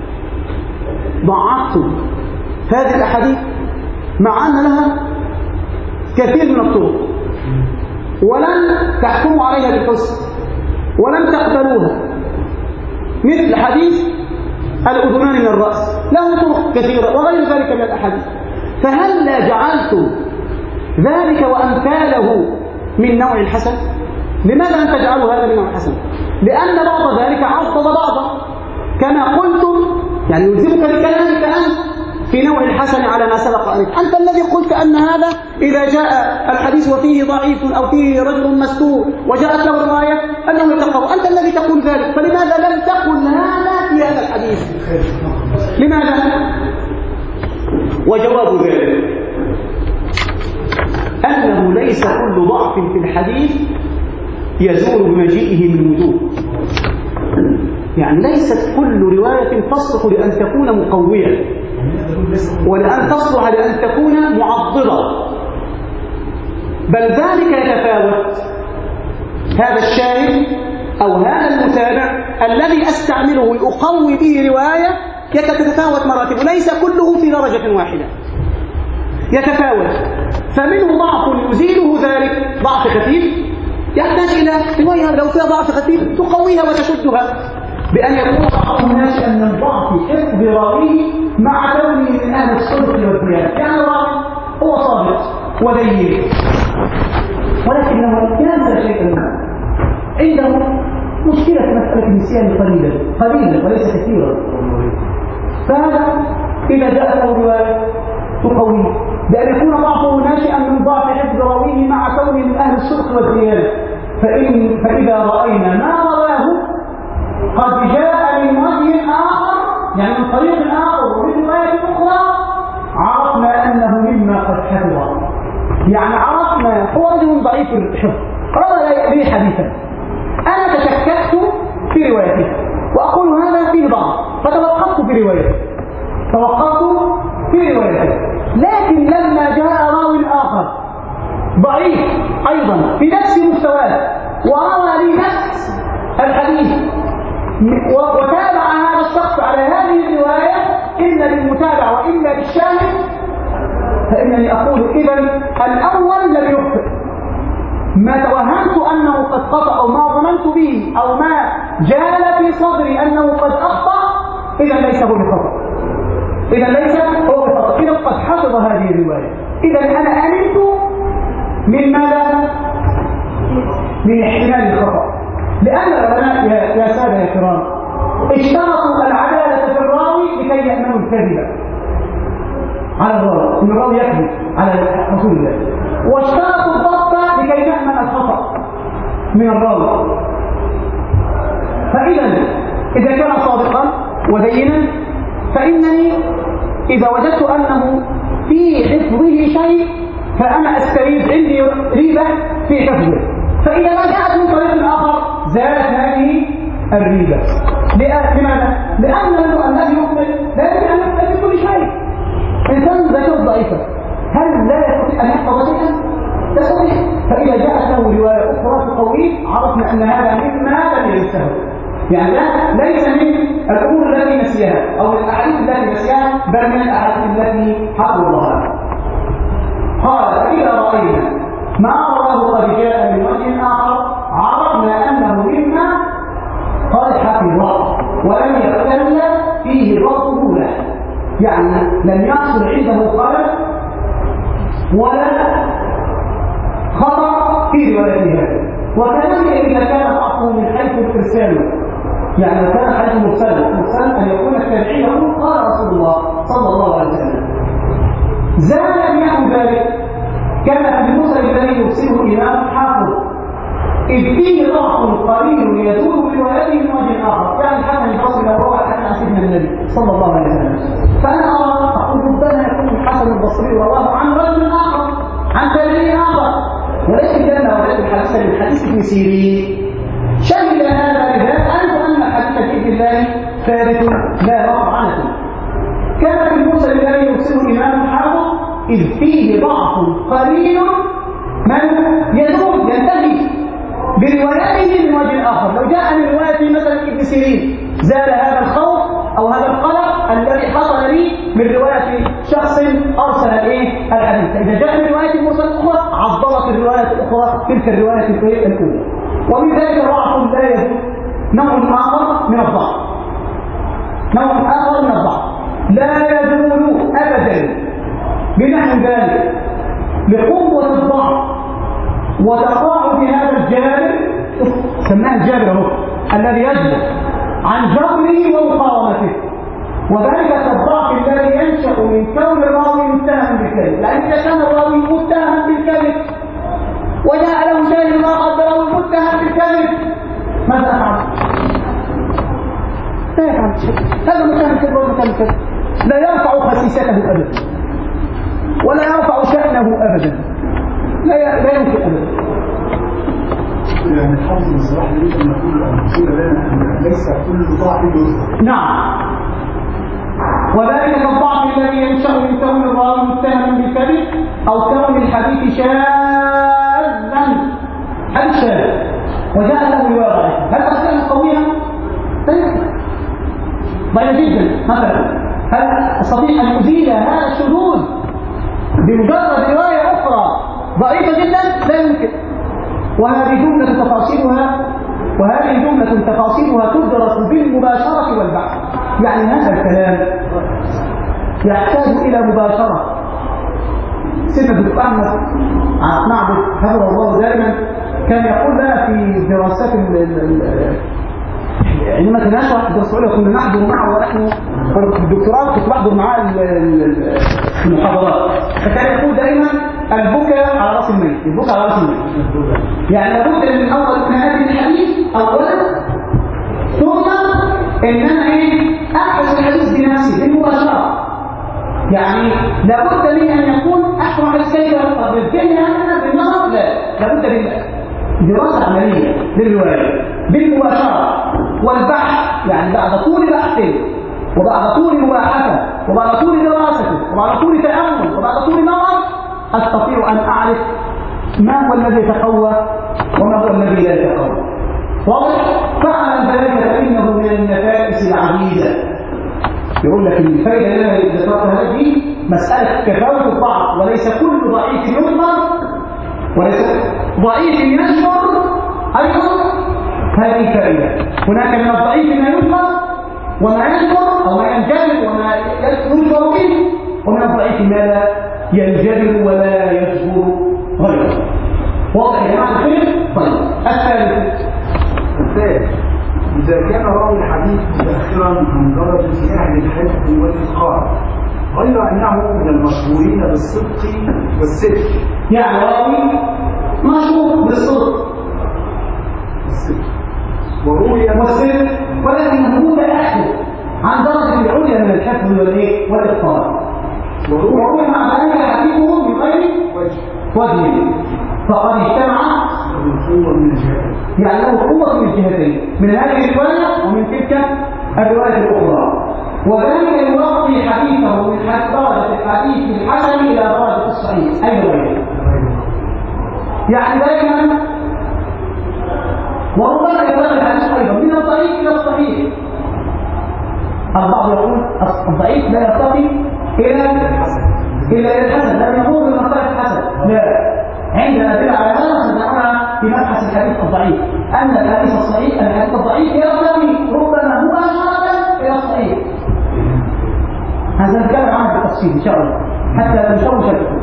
ضعفتم هذه الأحاديث مع أن لها كثير من الطرق ولن تحكموا عليها بالحسن ولن تقبلوها؟ مثل حديث الأذنان من الرأس له طرق كثيرة وغير ذلك من الأحاديث، فهل لا جعلتم ذلك وأمثاله من نوع الحسن؟ لماذا لم تجعلوا هذا من نوع الحسن؟ لأن بعض ذلك عضد بعضا كما قلتم، يعني يلزمك بكلامك أنت في نوع الحسن على ما سبق عليك. أنت الذي قلت أن هذا إذا جاء الحديث وفيه ضعيف أو فيه رجل مستور وجاءت له رواية أنه يتقوى، أنت الذي تقول ذلك، فلماذا لم تقل هذا في هذا الحديث؟ لماذا؟ وجواب ذلك أنه ليس كل ضعف في الحديث يزول بمجيئه من وجوه. يعني ليست كل رواية تصلح لأن تكون مقوية ولأن تصلح لأن تكون معضلة، بل ذلك يتفاوت. هذا الشاهد أو هذا المتابع الذي أستعمله لأقوي به رواية يتفاوت مراتبه، ليس كله في درجة واحدة، يتفاوت. فمنه ضعف يزيله ذلك ضعف خفيف يحتاج إلى رواية لو فيها ضعف خفيف تقويها وتشدها، بأن يكون ضعفه ناشئا من ضعف حفظ راويه مع كونه من أهل الصدق والبيان. يعني الراوي هو صادق ودين ولكنه ينسى شيئا ما، عنده مشكلة في مسألة النسيان قليلا قليلا وليس كثيرا، فهذا إذا جاءت له رواية تقويه بأن يكون ضعفه ناشئا من ضعف حفظ راويه مع كونه من أهل الصدق والديانة. فإن فإذا رأينا ما رواه قد جاء من وجه آخر، يعني من طريق آخر ومن رواية أخرى، عرفنا أنه مما قد حفظ. يعني عرفنا هو رجل ضعيف الحفظ روى لي حديثا، أنا تشككت في روايته وأقول هذا فيه ضعف، فتوقفت في روايته توقفت في روايته لكن لما جاء راوي آخر ضعيف أيضا في نفس مستواه وروى لي نفس الحديث وتابع هذا الشخص على هذه الرواية إما للمتابع وإما للشاهد، فإنني أقول إذن الأول لم يخطئ، ما توهمت أنه قد خطأ أو ما ظننت به أو ما جال في صدري أنه قد أخطأ، إذا ليس هو بخطأ، إذا ليس هو بخطأ، إذا قد حفظ هذه الرواية. إذا أنا آمنت من ماذا؟ من احتمال الخطأ، لأن العلماء يا, يا سادة يا كرام اشترطوا العدالة في الراوي لكي يأمنوا الكذب على الراوي، إن الراوي يكذب على رسول الله، واشترطوا الضبط لكي نأمن الخطأ من الراوي. فإذا إذا كان صادقا ودينا فإنني إذا وجدت أنه في حفظه شيء فأنا أستريد، عندي ريبة في حفظه. فإذا ما جاءت من طريق آخر زالت هذه الريبة. لماذا؟ لأن الذي يخطئ لا يمكن أن يخطئ في كل شيء. إنسان ذاته ضعيفة هل لا يستطيع أن يحفظ شيئا؟ يستطيع. فإذا جاءت له رواية أخرى تقويه عرفنا أن هذا مما لم ينسه، يعني لا ليس من الأمور التي نسيها أو الأحاديث التي نسيها، بل من الأحاديث التي حفظها. قال فإذا رأينا ما رواه قد جاء من وجه آخر عرفنا أنه مما قد حفظ ولم يختل فيه ضبطه له، يعني لم يحصل عنده خلل ولا خطأ في روايته. وكذلك إذا كان ضعفه من حيث الإرسال، يعني لو كان حديث مرسل مرسل أن يكون التابعي يقول قال رسول الله صلى الله عليه وسلم. زال أن يكن ذلك كان في المسند الذي يرسله الإمام حافظ إذ فيه ضعف قليل يزول بروايته من وجه آخر، يعني الحسن البصري لو روى الحسن عن سيدنا النبي صلى الله عليه وسلم، فأنا أرى أقول ربما يكون الحسن البصري رواه عن رجل آخر عن تابعي آخر، وليس لنا وليس الحسن الحديث ابن سيرين شهد هذا لذلك أعرف أن حديث بإذن الله ثابت لا رفع عنه. كان في المسند الذي يرسله الإمام حافظ إذ فيه ضعف قليل من يزول ينتهي بروايته من وجه آخر. لو جاء من رواية مثلا ابن سيرين زال هذا الخوف أو هذا القلق الذي حصل لي من رواية شخص أرسل الإيه الحديث، إذا جاء من رواية مرسل أخرى عضلت الرواية الأخرى تلك الرواية الأولى. ومن ذلك ضعف لا يزول نوع آخر من الضعف، نوع آخر من الضعف لا يزول أبدا بنحو ذلك لقوة الضعف وتقاعد هذا الجابر، سماه الجابر هو الذي يجبر عن جبره ومقاومته، وذلك كالضعف الذي ينشأ من كون الراوي متهم بالكذب، لأن إذا كان الراوي متهم بالكذب وجاء له شاهد آخر براوي متهم بالكذب ماذا أفعل؟ لا يفعل شيء، هذا متهم بالكذب ومتهم بالكذب لا يرفع خسيسته أبدا ولا يرفع شأنه أبدا، لا لا يمكن أبدا. يعني الحافظ بن صلاح يريد ان نقول المقصود لنا ان ليس كل ضعف يذكر. نعم، وذلك كالضعف الذي ينشأ من كون الراوي متهما بالكذب أو كون الحديث شاذا حديث شاذ وجاء له رواية، هل أحكام قوية؟ ضعيفة جدا. مثلا هل أستطيع أن أزيل هذا الشذوذ بمجرد رواية أخرى ضعيفة جدا؟ لا يمكن. وهذه جملة تفاصيلها وهذه جملة تفاصيلها تدرس بالمباشرة والبحث. يعني هذا الكلام يحتاج إلى مباشرة. سيدنا الدكتور أحمد معبد حفظه الله دائما كان يقول لنا في دراسات عندما كنا نشرح في الدراسة كنا نحضر معه ونحن في الدكتوراه كنت بحضر معاه المحاضرات، فكان يقول دائما البكاء على راس الميت، البكاء على راس الميت. يعني لابد من اول من هذه الحديث اولا، ثم ان انا ايه احفظ الحديث بنفسي بالمباشره. يعني لابد من ان يكون احفظ الحديث كيف بالفهم انا بالنظر، لا، لابد من دراسه عمليه للروايه بالمباشره والبحث، يعني بعد طول بحث وبعد طول مباحثه وبعد طول دراسته وبعد طول تامل وبعد طول نظر استطيع ان اعرف ما هو الذي يتقوى وما هو الذي لا يتقوى. واضح؟ فعلا ذلك فانه من النفائس العزيزه. يقول لك الفائده اللي انا ذكرتها هذه مساله كفاوه الضعف، وليس كل ضعيف ينظر وليس ضعيف ينشر ايضا. هذه فائده. هناك من الضعيف ما ينظر وما ينشر او ما ينجلب وما ينشر به، ومن الضعيف ما لا ينجبر ولا يجبر غيره. واضح يا جماعه الخير؟ طيب الثالث الثالث اذا كان راوي الحديث متاخرا عن درجه اهل الحفظ والاتقان غير انه من المشهورين بالصدق والصدق. يعني راوي مشهور بالصدق الصدق وروي والصدق، ولكنه متاخر عن درجه العليا من الحفظ والايه والاتقان، وروي مع ذلك حديثه من غير وجه، فقد اجتمع القوة من الجهتين، يعني له قوة من الجهتين، من هذه الرواية ومن تلك الرواية الأخرى. وذلك يوطي حديثه من درجة الحديث الحسن إلى درجة الصحيح. أي رواية؟ يعني دائما وربما يتبع الحديث أيضا من الضعيف إلى الصحيح. البعض يقول الضعيف لا يرتقي إلى إلى الحسن، لم يقول بمرتبة الحسن، لا. عندنا أدلة على هذا سنقولها في مبحث الحديث الضعيف، أن الحديث الصحيح أن الحديث الضعيف يرتقي ربما مباشرة إلى الصحيح. هذا نتكلم عنه بالتفصيل إن شاء الله حتى لا تنسوا شيئا.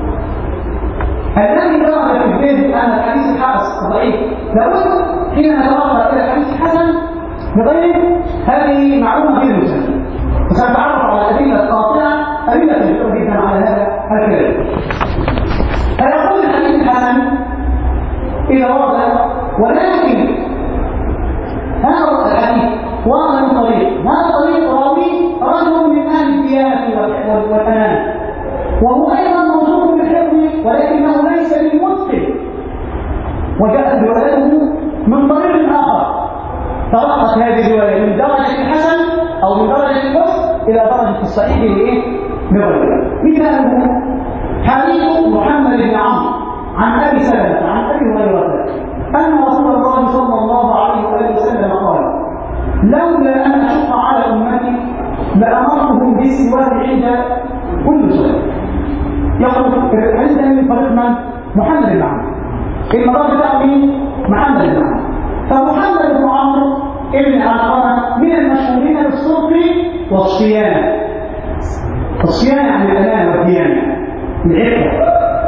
الذي درج في الذهن أن الحديث الحسن ضعيف لابد حين نتوصل إلى الحديث الحسن بغير هذه معلومة غير مسلمة، وسنتعرف على الأدلة القاطعة أدلة كثيرة جدا على هذا الكلام. فيقول الحديث الحسن إذا ورد، ولكن هذا الحديث ورد من طريق، هذا الطريق راوي رجل من أهل الديانة والأمان، وهو أيضا موصوف بالحفظ ولكنه ليس بالمتقن، وجاءت روايته من طريق آخر، ترقت هذه الرواية من درجة الحسن أو من درجة الحسن إلى درجة الصحيح لإيه؟ برواية. مثاله حديث محمد بن عمرو عن أبي سلمة عن أبي هريرة أن رسول الله صلى الله عليه وآله وسلم قال: لولا أن أشق على أمتي لأمرتهم بالسواك عند كل صلاة. يقول عندنا من طريق من؟ محمد بن عمرو. المراد بتاعه مين؟ محمد بن عمرو. فمحمد بن عمرو ابن علقمة من المشهورين بالصدق والصيانة. الصيانة يعني الأمان والديانة العفة،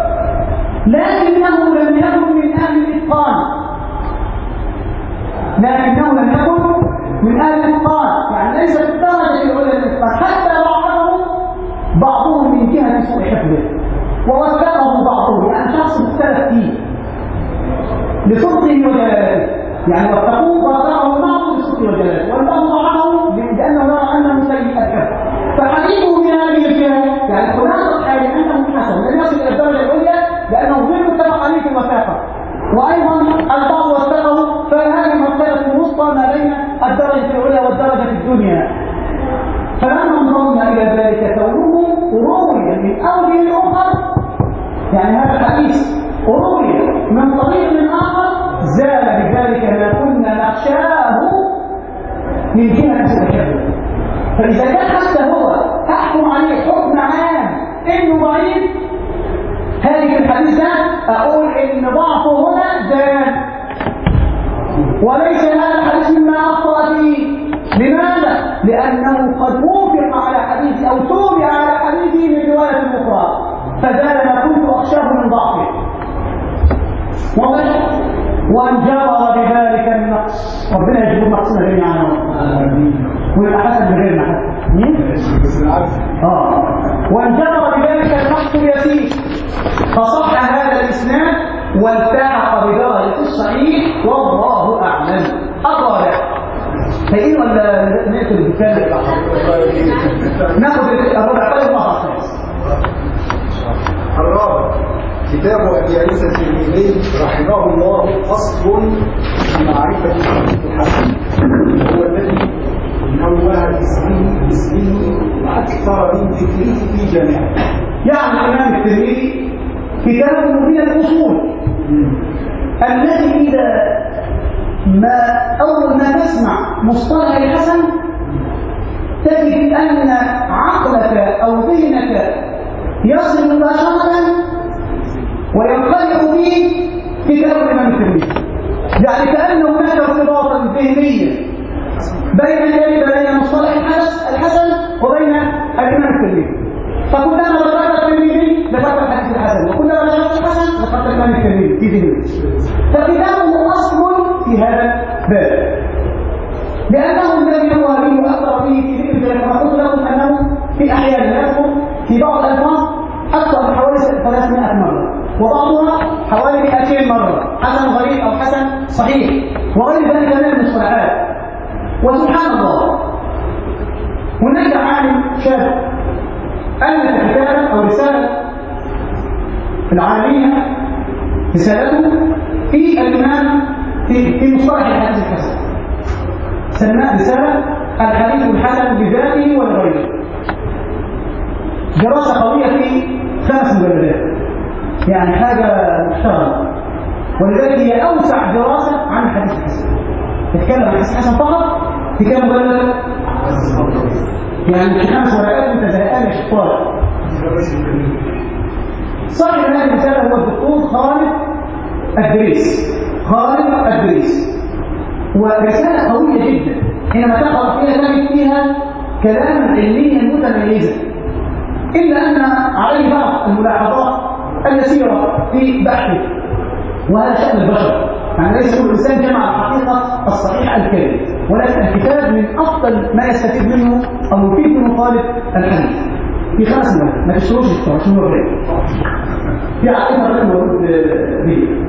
لكنه لم يكن من أهل الإتقان، لكنه لم يكن من أهل الإتقان، يعني ليس بالدرجة الأولى للإتقان، حتى بعضهم بعضهم من جهة سوء حفظه ووثقه بعضهم، يعني شخص مختلف فيه لصدقه وجلاله، يعني وثقوه ووثقه بعضهم لصدقه وجلاله، والبعض ضعفه لأنه يرى أنه سيء الحفظ. فحديثه من هذه الجهة يعني خلاصة الحال أنه حسن، لم يصل إلى الدرجة العليا لأنه غير متفق عليه في الوثاقة، وأيضا البعض وثقه الدنيا. فلما انظرنا إلى ذلك كونه روي من أوجه أخر، يعني هذا الحديث روي من طريق آخر، زال بذلك ما كنا نخشاه من جهة التكلم. فإذا كان حتى هو أحكم عليه حكم عام إنه ضعيف، هذه الحديث ده أقول إن ضعفه هنا زاد، وليس هذا الحديث مما أخطأ فيه. لماذا؟ لأنه قد وافق على حديث أو توبع على حديثه من رواية أخرى، فزال ما كنت أخشاه من ضعفه. واضح؟ وانجبر بذلك النقص. ربنا يجبر نقصنا جميعا ويبقى حسن بغيرنا حسن. اه وانجبر بذلك النقص اليسير، فصح هذا الاسناد والتحق بدرجة الصحيح والله اعلم. الرابع هيئين ولا نقتل بالكامل؟ ناخذ الرابع طيب الله خالص. الرابع كتاب أبي عيسى الترمذي رحمه الله فصل في معرفة الحديث الحسن، هو الذي نوه باسمه باسمه أكثر من ذكره في جميعه. يعني الإمام الترمذي كتابه من الأصول التي إذا ما أول ما تسمع مصطلح الحسن تجد أن عقلك أو ذهنك يصل مباشرة وينقلع به كتاب الإمام الترمذي. يعني كأن هناك ارتباطا ذهنيا بين بين مصطلح الحسن وبين الإمام الترمذي. فكلما ذكرت الترمذي ذكرت الحديث الحسن، وكلما ذكرت الحسن ذكرت الإمام الترمذي في ذهنه. فكتابه أصل في هذا الباب، لأنه الذي هو به أكثر فيه في ذكر. كما قلت لكم أنه في أحيان يذكر في بعض الألفاظ أكثر من حوالي ثلاثمائة مرة، وبعضها حوالي مئتين مرة، حسن غريب أو حسن صحيح وغير ذلك من المصطلحات. وسبحان الله هناك عالم شاب ألف كتابا أو رسالة العالمية، رسالته في الإمام في في مصطلح الحديث الحسن، سماها رسالة الحديث الحسن بذاته ولغيره. دراسة قوية في خمس مجلدات، يعني حاجة محترمة، ولذلك هي أوسع دراسة عن الحديث الحسن. تتكلم عن الحديث الحسن فقط في كم مجلد؟ يعني في خمس ورقات أنت زهقان يا شطار. صاحب هذه الرسالة هو الدكتور خالد الدريس. خالد الدريس، ورسالة قوية جدا، حينما تقرأ فيها تجد فيها كلاما علميا متميزا، إلا أن عليه بعض الملاحظات اليسيرة في بحثه، وهذا شأن البشر. يعني ليس كل إنسان جمع الحقيقة الصحيح الكامل، ولكن الكتاب من أفضل ما يستفيد منه أو يفيد منه طالب الحديث. في خمس مرات ما تشتروش الكتاب شنو الرأي في عقيدة الرأي موجود به،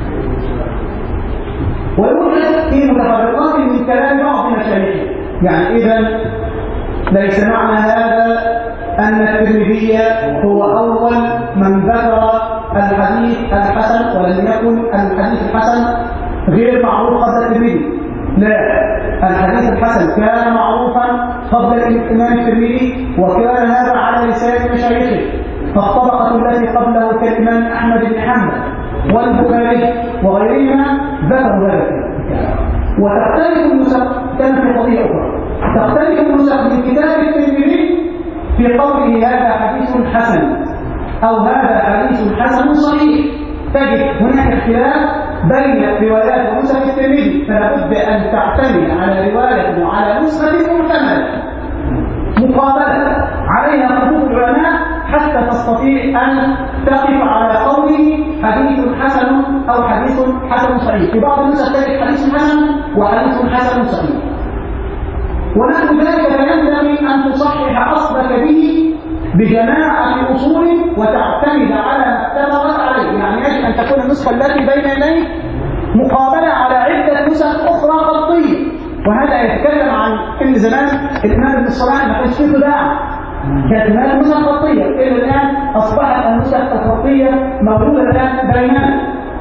ويوجد في متفرقات من كلام بعض مشايخه. يعني إذا ليس معنى هذا أن الترمذي هو أول من ذكر الحديث الحسن، ولم يكن الحديث الحسن غير معروف قبل الترمذي. لا، الحديث الحسن كان معروفا قبل الإمام الترمذي، وكان هذا على لسان مشايخه. فالطبقة التي قبله كالإمام أحمد بن حنبل والبخاري وغيرهما ذكروا ذلك. وتختلف النسخ، كان في قضية أخرى، تختلف النسخ من كتاب الترمذي في قوله هذا حديث حسن أو هذا حديث حسن صحيح. تجد هناك اختلاف بين روايات ونسخ الترمذي، فلا بد أن تعتمد على رواية وعلى نسخة محتملة مقابلة عليها خطوط العلماء حتى تستطيع أن تقف على قوله حديث حسن أو حديث حسن صحيح. في بعض النسخ تجد حديث حسن وحديث حسن صحيح. ونحن ذلك فينبغي أن تصحح أصلك به بجماعة أصول وتعتمد على ما اتفقت عليه. يعني يجب أن تكون النسخة التي بين يديك مقابلة على عدة نسخ أخرى خطية. وهذا يتكلم عن إن زمان الإمام ابن الصلاح ما كانش فيه خداع، كانت هناك نسخ خطية، إلى الآن أصبحت النسخ الخطية موجودة الآن بيننا.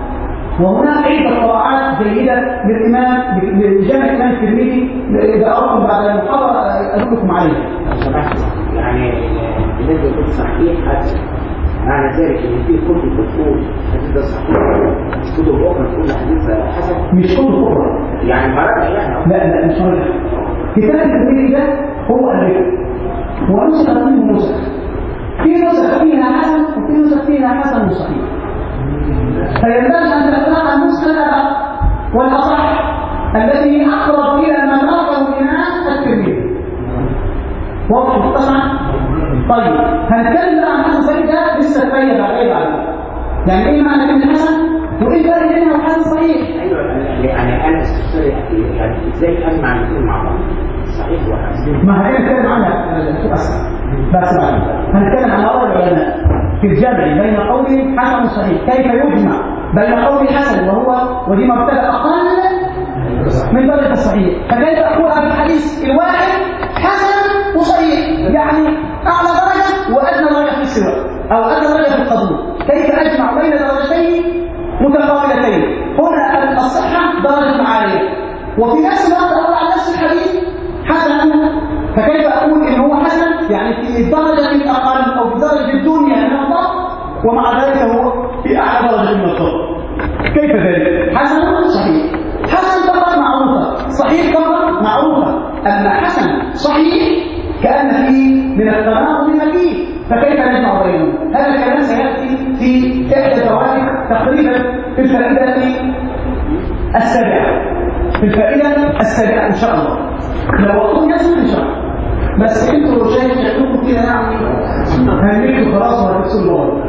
وهناك عدة قراءات جيدة للإمام لجامع الإمام الترمذي إذا أردتم بعد المحاضرة أقول لكم عليها. يعني بالنسبة لكتب صحيح حسن معنى ذلك إن في كتب بتقول حديث ده صحيح كتب أخرى تقول حديث حسن مش كتب أخرى يعني مرجع يعني لا لا مش مرجع. كتاب الترمذي ده هو الرجل ونسخ منه نسخ في نسخ فيها حسن وفي نسخ فيها حسن وصحيح فينبغي أن تتبع النسخة والأصح الذي أقرب إلى ما ذكره الإمام الترمذي. واضح طبعا؟ طيب هنتكلم عن حسن صحيح ده لسه شويه بعد ايه بعد يعني ايه معنى كلمه حسن وايه الفرق بينها وحسن صحيح؟ ايوه يعني انا استفسر يعني ازاي اجمع الاثنين مع بعض صحيح وحسن ما هنتكلم عنها اسهل بس بعد هنتكلم عن اول العلماء في الجمع بين قول حسن وصحيح كيف يجمع بين قول حسن وهو ودي مرتبه اقل من درجه الصحيح فكيف اقول هذا الحديث الواحد حسن وصحيح يعني اعلى درجه وادنى درجه في السواء او ادنى درجه في القبول كيف اجمع بين درجتين متقابلتين هنا الصحه درجه عاليه وفي نفس الوقت اقول على نفس الحديث حسن فكيف اقول ان هو حسن يعني في الدرجه الاقل او في درجه الدنيا من الضبط ومع ذلك هو في اعلى درجه من الضبط كيف ذلك حسن صحيح حسن فقط معروفه صحيح فقط معروفه اما حسن صحيح كان فيه من التناقض المكين فكيف نجمع بينهم هذا الكلام سياتي في احدى فوائد تقريبا في الفائده السابعه في الفائده السابعه ان شاء الله لو وقتهم يصل ان شاء الله بس انتوا شايف شكلكم كده يعني هنمشوا خلاص وهتكسوا الوضع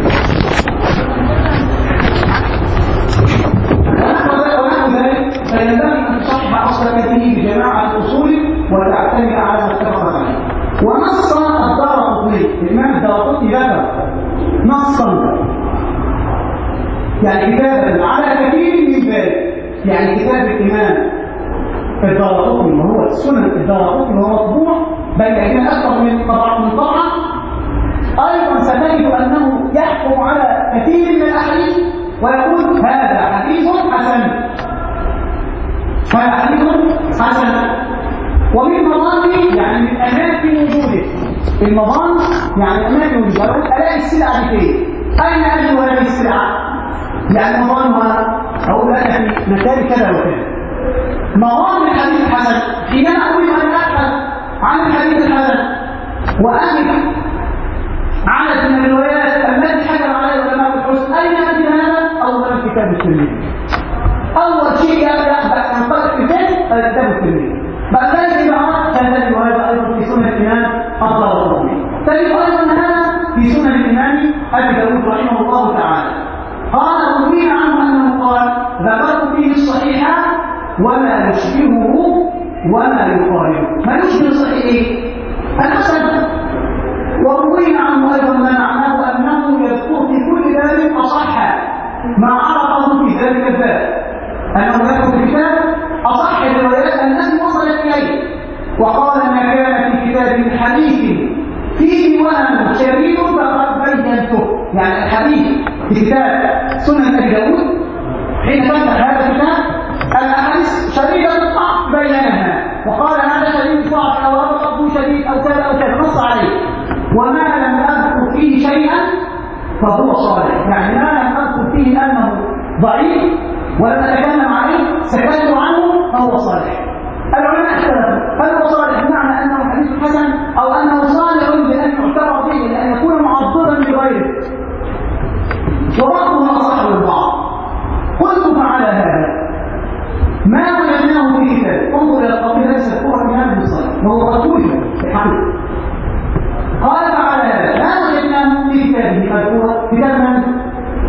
فينبغي ان تصحح اصل كثير بجماعه الاصول وتعتمد على ما اتفق عليه ونص الدارقطني الامام الدارقطني ذكر نصا يعني كتابا على كثير من ذلك يعني كتاب الامام الدارقطني وهو سنن الدارقطني وهو مطبوع بين ايدينا اكثر من طبعه من طبعه ايضا ستجد انه يحكم على كثير من الاحاديث ويقول هذا حديث حسن هذا حديث حسن ومن مظانه يعني من اماكن وجوده المظان يعني اماكن وجوده الاقي السلعه دي فين؟ اين اجد هذه السلعه؟ يعني مظانها اقول لك في مكان كذا وكذا مظان الحديث الحسن حينما اقول انا ابحث عن الحديث الحسن واجد عدد من الروايات التي حكم عليها علماء الحسن اين اجد هذا؟ اولا كتاب الترمذي اول شيء يبدا ينطلق في الذهن كتاب الترمذي بعد ذلك يبقى تجد هذا ايضا في سنن الامام الدارقطني تجد ايضا هذا في سنن الامام ابي داود رحمه الله تعالى قال روي عنه انه قال ذكرت فيه الصحيح وما يشبهه وما يقارنه ما يشبه الصحيح ايه؟ الحسن وروي عنه ايضا ما معناه انه يذكر في كل ذلك اصح ما عرفه في ذلك الباب انه يذكر في الكتاب اصح الروايات التي وصلت اليه وقال ما كان في كتاب حديث فيه وهم شديد فقد بينته يعني الحديث في كتاب سنن ابي داود حين فتح هذا الكتاب الاحاديث شديده الضعف بينها وقال هذا شديد الضعف او ربطه شديد او كذا او كذا نص عليه وما لم اذكر فيه شيئا فهو صالح يعني ما لم اذكر فيه انه ضعيف ولم اتكلم عليه سكت عنه فهو صالح العلماء اختلفوا هل هو صالح بمعنى انه حديث حسن او انه صالح بان يعتبر به لان يكون معضدا لغيره وبعضهم اصح للبعض قلت فعلى هذا ما وجدناه في كتاب انظر الى القضيه ليس الكره من هذا الصالح وهو رسول في الحقيقه قال فعلى هذا ما وجدناه في كتابه الكره كتاب من؟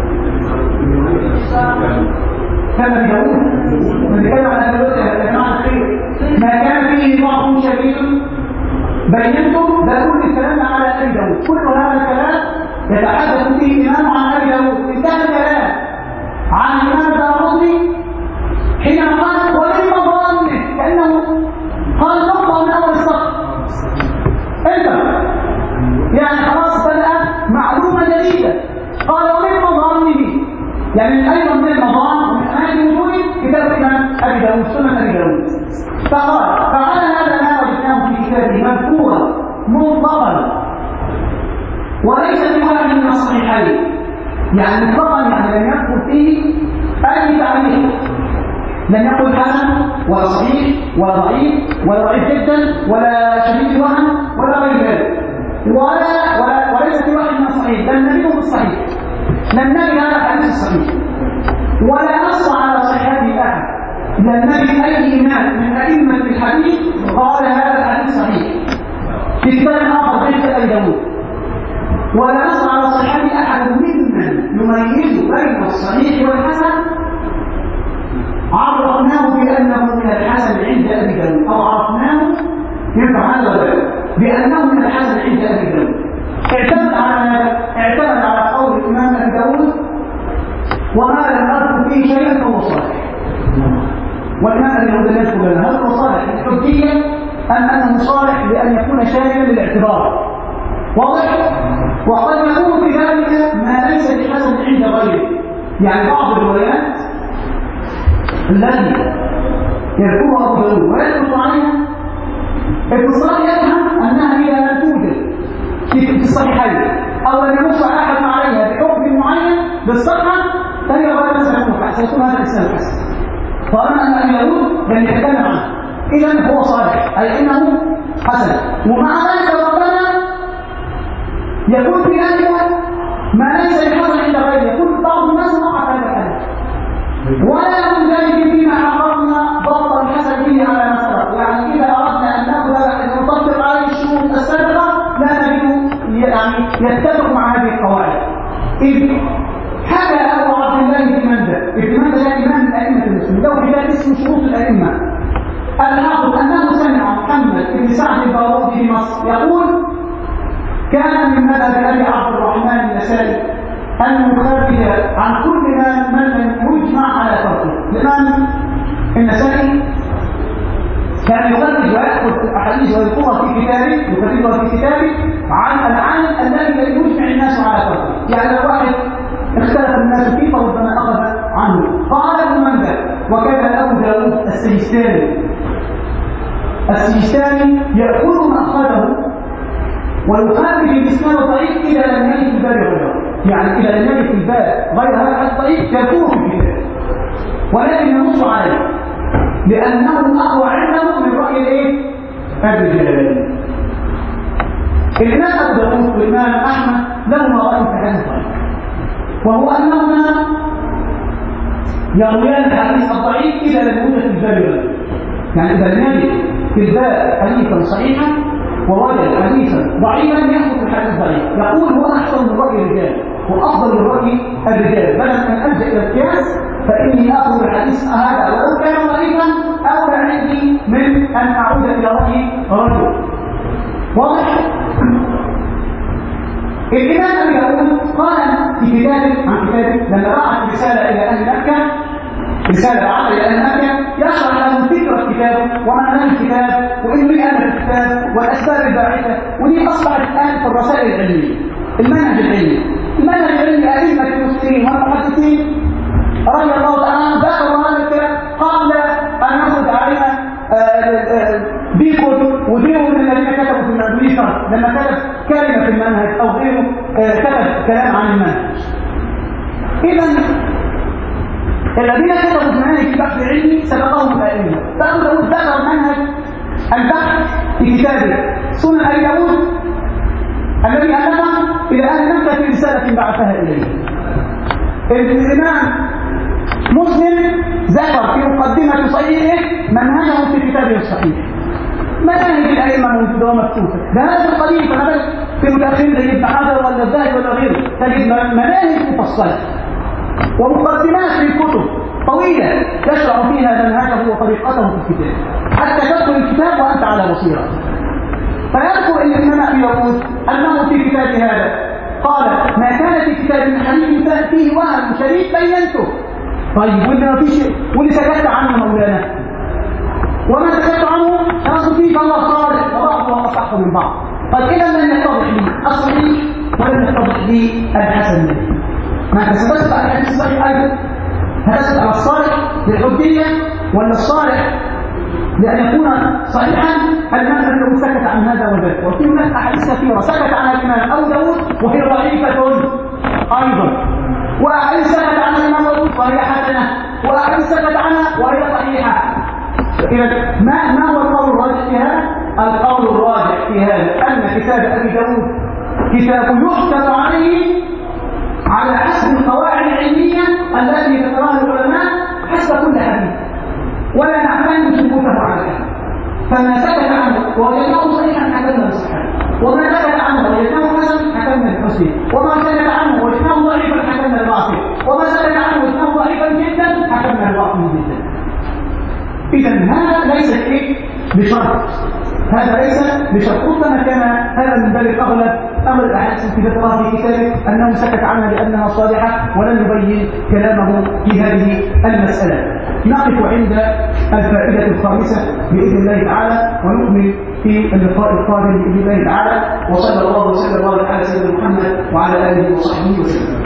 كان بيقول من كان على ذلك معنى خير ما كان فيه ضعف شديد بينته ده كل الكلام على ابي داود كل هذا الكلام يتحدث فيه الامام عن ابي داود انتهى الكلام عن الامام الدارقطني حينما قال ومن مظانه كانه قال نقطه من اول السطر انت يعني خلاص بدا معلومه جديده قال ومن مظانه يعني ايضا من المظان أبي داود سنن أبي داود فقال فعلى هذا ما وجدناه في كتابه مذكورا مطلقا وليس في واحد من الصحيحين يعني مطلقا يعني لم يذكر فيه أي تعليق لم يقل حسن ولا صحيح ولا ضعيف ولا ضعيف جدا ولا شديد الوهم ولا غير ذلك ولا ولا وليس في واحد من الصحيح لم نجده في الصحيح لم نجد هذا الحديث الصحيح ولا نص على صحته احد لم نجد اي امام من ائمه الحديث قال هذا الحديث صحيح في كتاب اخر غير ابي داود ولا نص على صحته احد ممن يميز بين الصحيح والحسن عرفناه بانه من الحسن عند ابي داود او عرفناه ينفع هذا ولا بانه من الحسن عند ابي داود اعتمد على اعتمد على قول الامام ابي داود وما لم اذكر فيه شيئا فهو صالح والامام ابي داود لا يذكر لنا هل هو صالح حجيا ام انه صالح لان يكون شاملا للاعتبار واضح وقد يكون في ذلك ما ليس بحسن عند غيره يعني بعض الروايات التي يذكرها ابو داود ويذكر عليها الاتصال يفهم انها اذا لم توجد في الصحيحين او لم ينص احد عليها بحكم معين بالصحه فهي غير سيكون سيكون هذا الاسلام حسن فاما ان ابي داود لم يتكلم عنه اذا هو صالح اي انه حسن ومع ذلك ربنا يكون في ذلك ما ليس بحسن عند غيره يكون بعض الناس وقع في هذا الحديث ولا يكون ذلك فيما حققنا ضبط الحسن فيه على مسار يعني اذا اردنا ان ناخذ ان نطبق عليه الشروط السابقه لا نجد يعني يتفق مع هذه القواعد اذ حكى ابو عبد الله بن منده ابن منده ده امام الائمه المسلمين له كتاب اسمه شروط الائمه الحافظ انه سمع محمد بن سعد البارودي في مصر يقول كان من مذهب ابي عبد الرحمن النسائي أن يخرج عن كل من من يجمع على تركه الإمام النسائي كان يخرج ويأخذ أحاديث ويذكرها في كتابه يخرجها في كتابه عن العالم الذي يجمع الناس على تركه يعني لو واحد اختلف الناس فيه فربما أخذ عنه قال ابن منده وكان أبو داود السجستاني السجستاني يأخذ ما أخذه ويخرج الإسلام الضعيف إذا لم يجد الباب غيره يعني إذا لم يجد الباب غير هذا الضعيف يكون في الكتاب ولكن ينص عليه لأنه أقوى عنده من رأي الإيه؟ الرجال الإمام أبو داود والإمام أحمد لهما رأي في هذا الضعيف وهو أنهما يرويان الحديث الضعيف إذا لم يوجد في الباب غيره يعني إذا لم يجد في الباب حديثا صحيحا ووجد حديثا ضعيفا ياخذ الحديث ضعيف يقول هو احسن من راي الرجال وافضل من راي الرجال بدل ان الجا الى القياس فاني اخذ الحديث هذا ولو كان ضعيفا اولى عندي من ان اعود الى راي رجل واضح الامام ابي داود قال في كتابه عن كتابه لما بعث رساله الى اهل مكه رسالة عمل إلى أهل مكة يشرح لهم فكرة كتابه ومعنى الكتاب وإنه ليه أمر الكتاب والأسباب الباعثة ودي أصبحت الآن في الرسائل العلمية المنهج العلمي المنهج العلمي أئمة المسلمين والمحدثين رضي الله تعالى عنهم ذكروا هذا الكلام قبل أن يخرج علينا بيكون وغيره من الذين كتبوا في المنهج لما كتب كلمة في المنهج أو غيره كتب كلام عن المنهج إذا الذين كتبوا في منهج البحث العلمي سبقهم الائمه فابو داود ذكر منهج البحث في كتابه سنن ابي داود الذي الفه الى اهل مكه في رساله بعثها اليه الامام مسلم ذكر في مقدمه صحيحه منهجه في كتابه الصحيح مناهج الائمه موجوده ومكتوبه بهذا القليل فما بالك في متاخرين زي ابن حجر ولا الذهبي ولا غيره تجد مناهج مفصله ومقدمات في الكتب طويلة يشرح فيها منهجه وطريقته في الكتاب حتى تدخل الكتاب وأنت على بصيرة فيذكر إن الإمام أبي داود أنه في كتاب هذا قال ما كان في كتاب من حديث فيه وهم شديد بينته طيب واللي ما فيش واللي سكت عنه مولانا وما سكت عنه خلاص فيه فالله صالح وبعضه أصح من بعض قال إذا لن يتضح لي الصحيح ولن يتضح لي الحسن منه ما تثبت على الحديث الصحيح ايضا هتثبت على الصالح الحجية ولا الصالح لأن يكون صحيحا المذهب أنه سكت عن هذا وذاك. وفي هناك أحاديث كثيرة سكت عنها الإمام أبو داود وهي ضعيفة أيضا، وأحاديث سكت عنها الإمام داود وهي حسنة، وأحاديث سكت عنها وهي صحيحة. إذا ما ما هو القول الراجح في هذا؟ القول الراجح في هذا أن كتاب أبي داود كتاب يحكم عليه على حسب القواعد العلمية التي ذكرها العلماء حسب كل حديث، ولا نعتمد ثبوته على الحديث. فما سكت عنه ووجدناه صحيحا حكمنا بالصحة، وما سكت عنه ووجدناه حسنا حكمنا بالحسن، وما سكت عنه ووجدناه ضعيفا حكمنا بالضعف، وما سكت عنه ووجدناه ضعيفا جدا حكمنا بالضعف جدا. إذا هذا ليس إيه بشرط، هذا ليس بشرط. ربما كان هذا من باب الأغلب، أغلب الأحاديث التي ذكرها في كتابه أنه سكت عنها لأنها صالحة ولم يبين كلامه في هذه المسألة. نقف عند الفائدة الخامسة بإذن الله تعالى، ونكمل في اللقاء القادم بإذن الله تعالى. وصلى الله وسلم وبارك على سيدنا محمد وعلى آله وصحبه وسلم.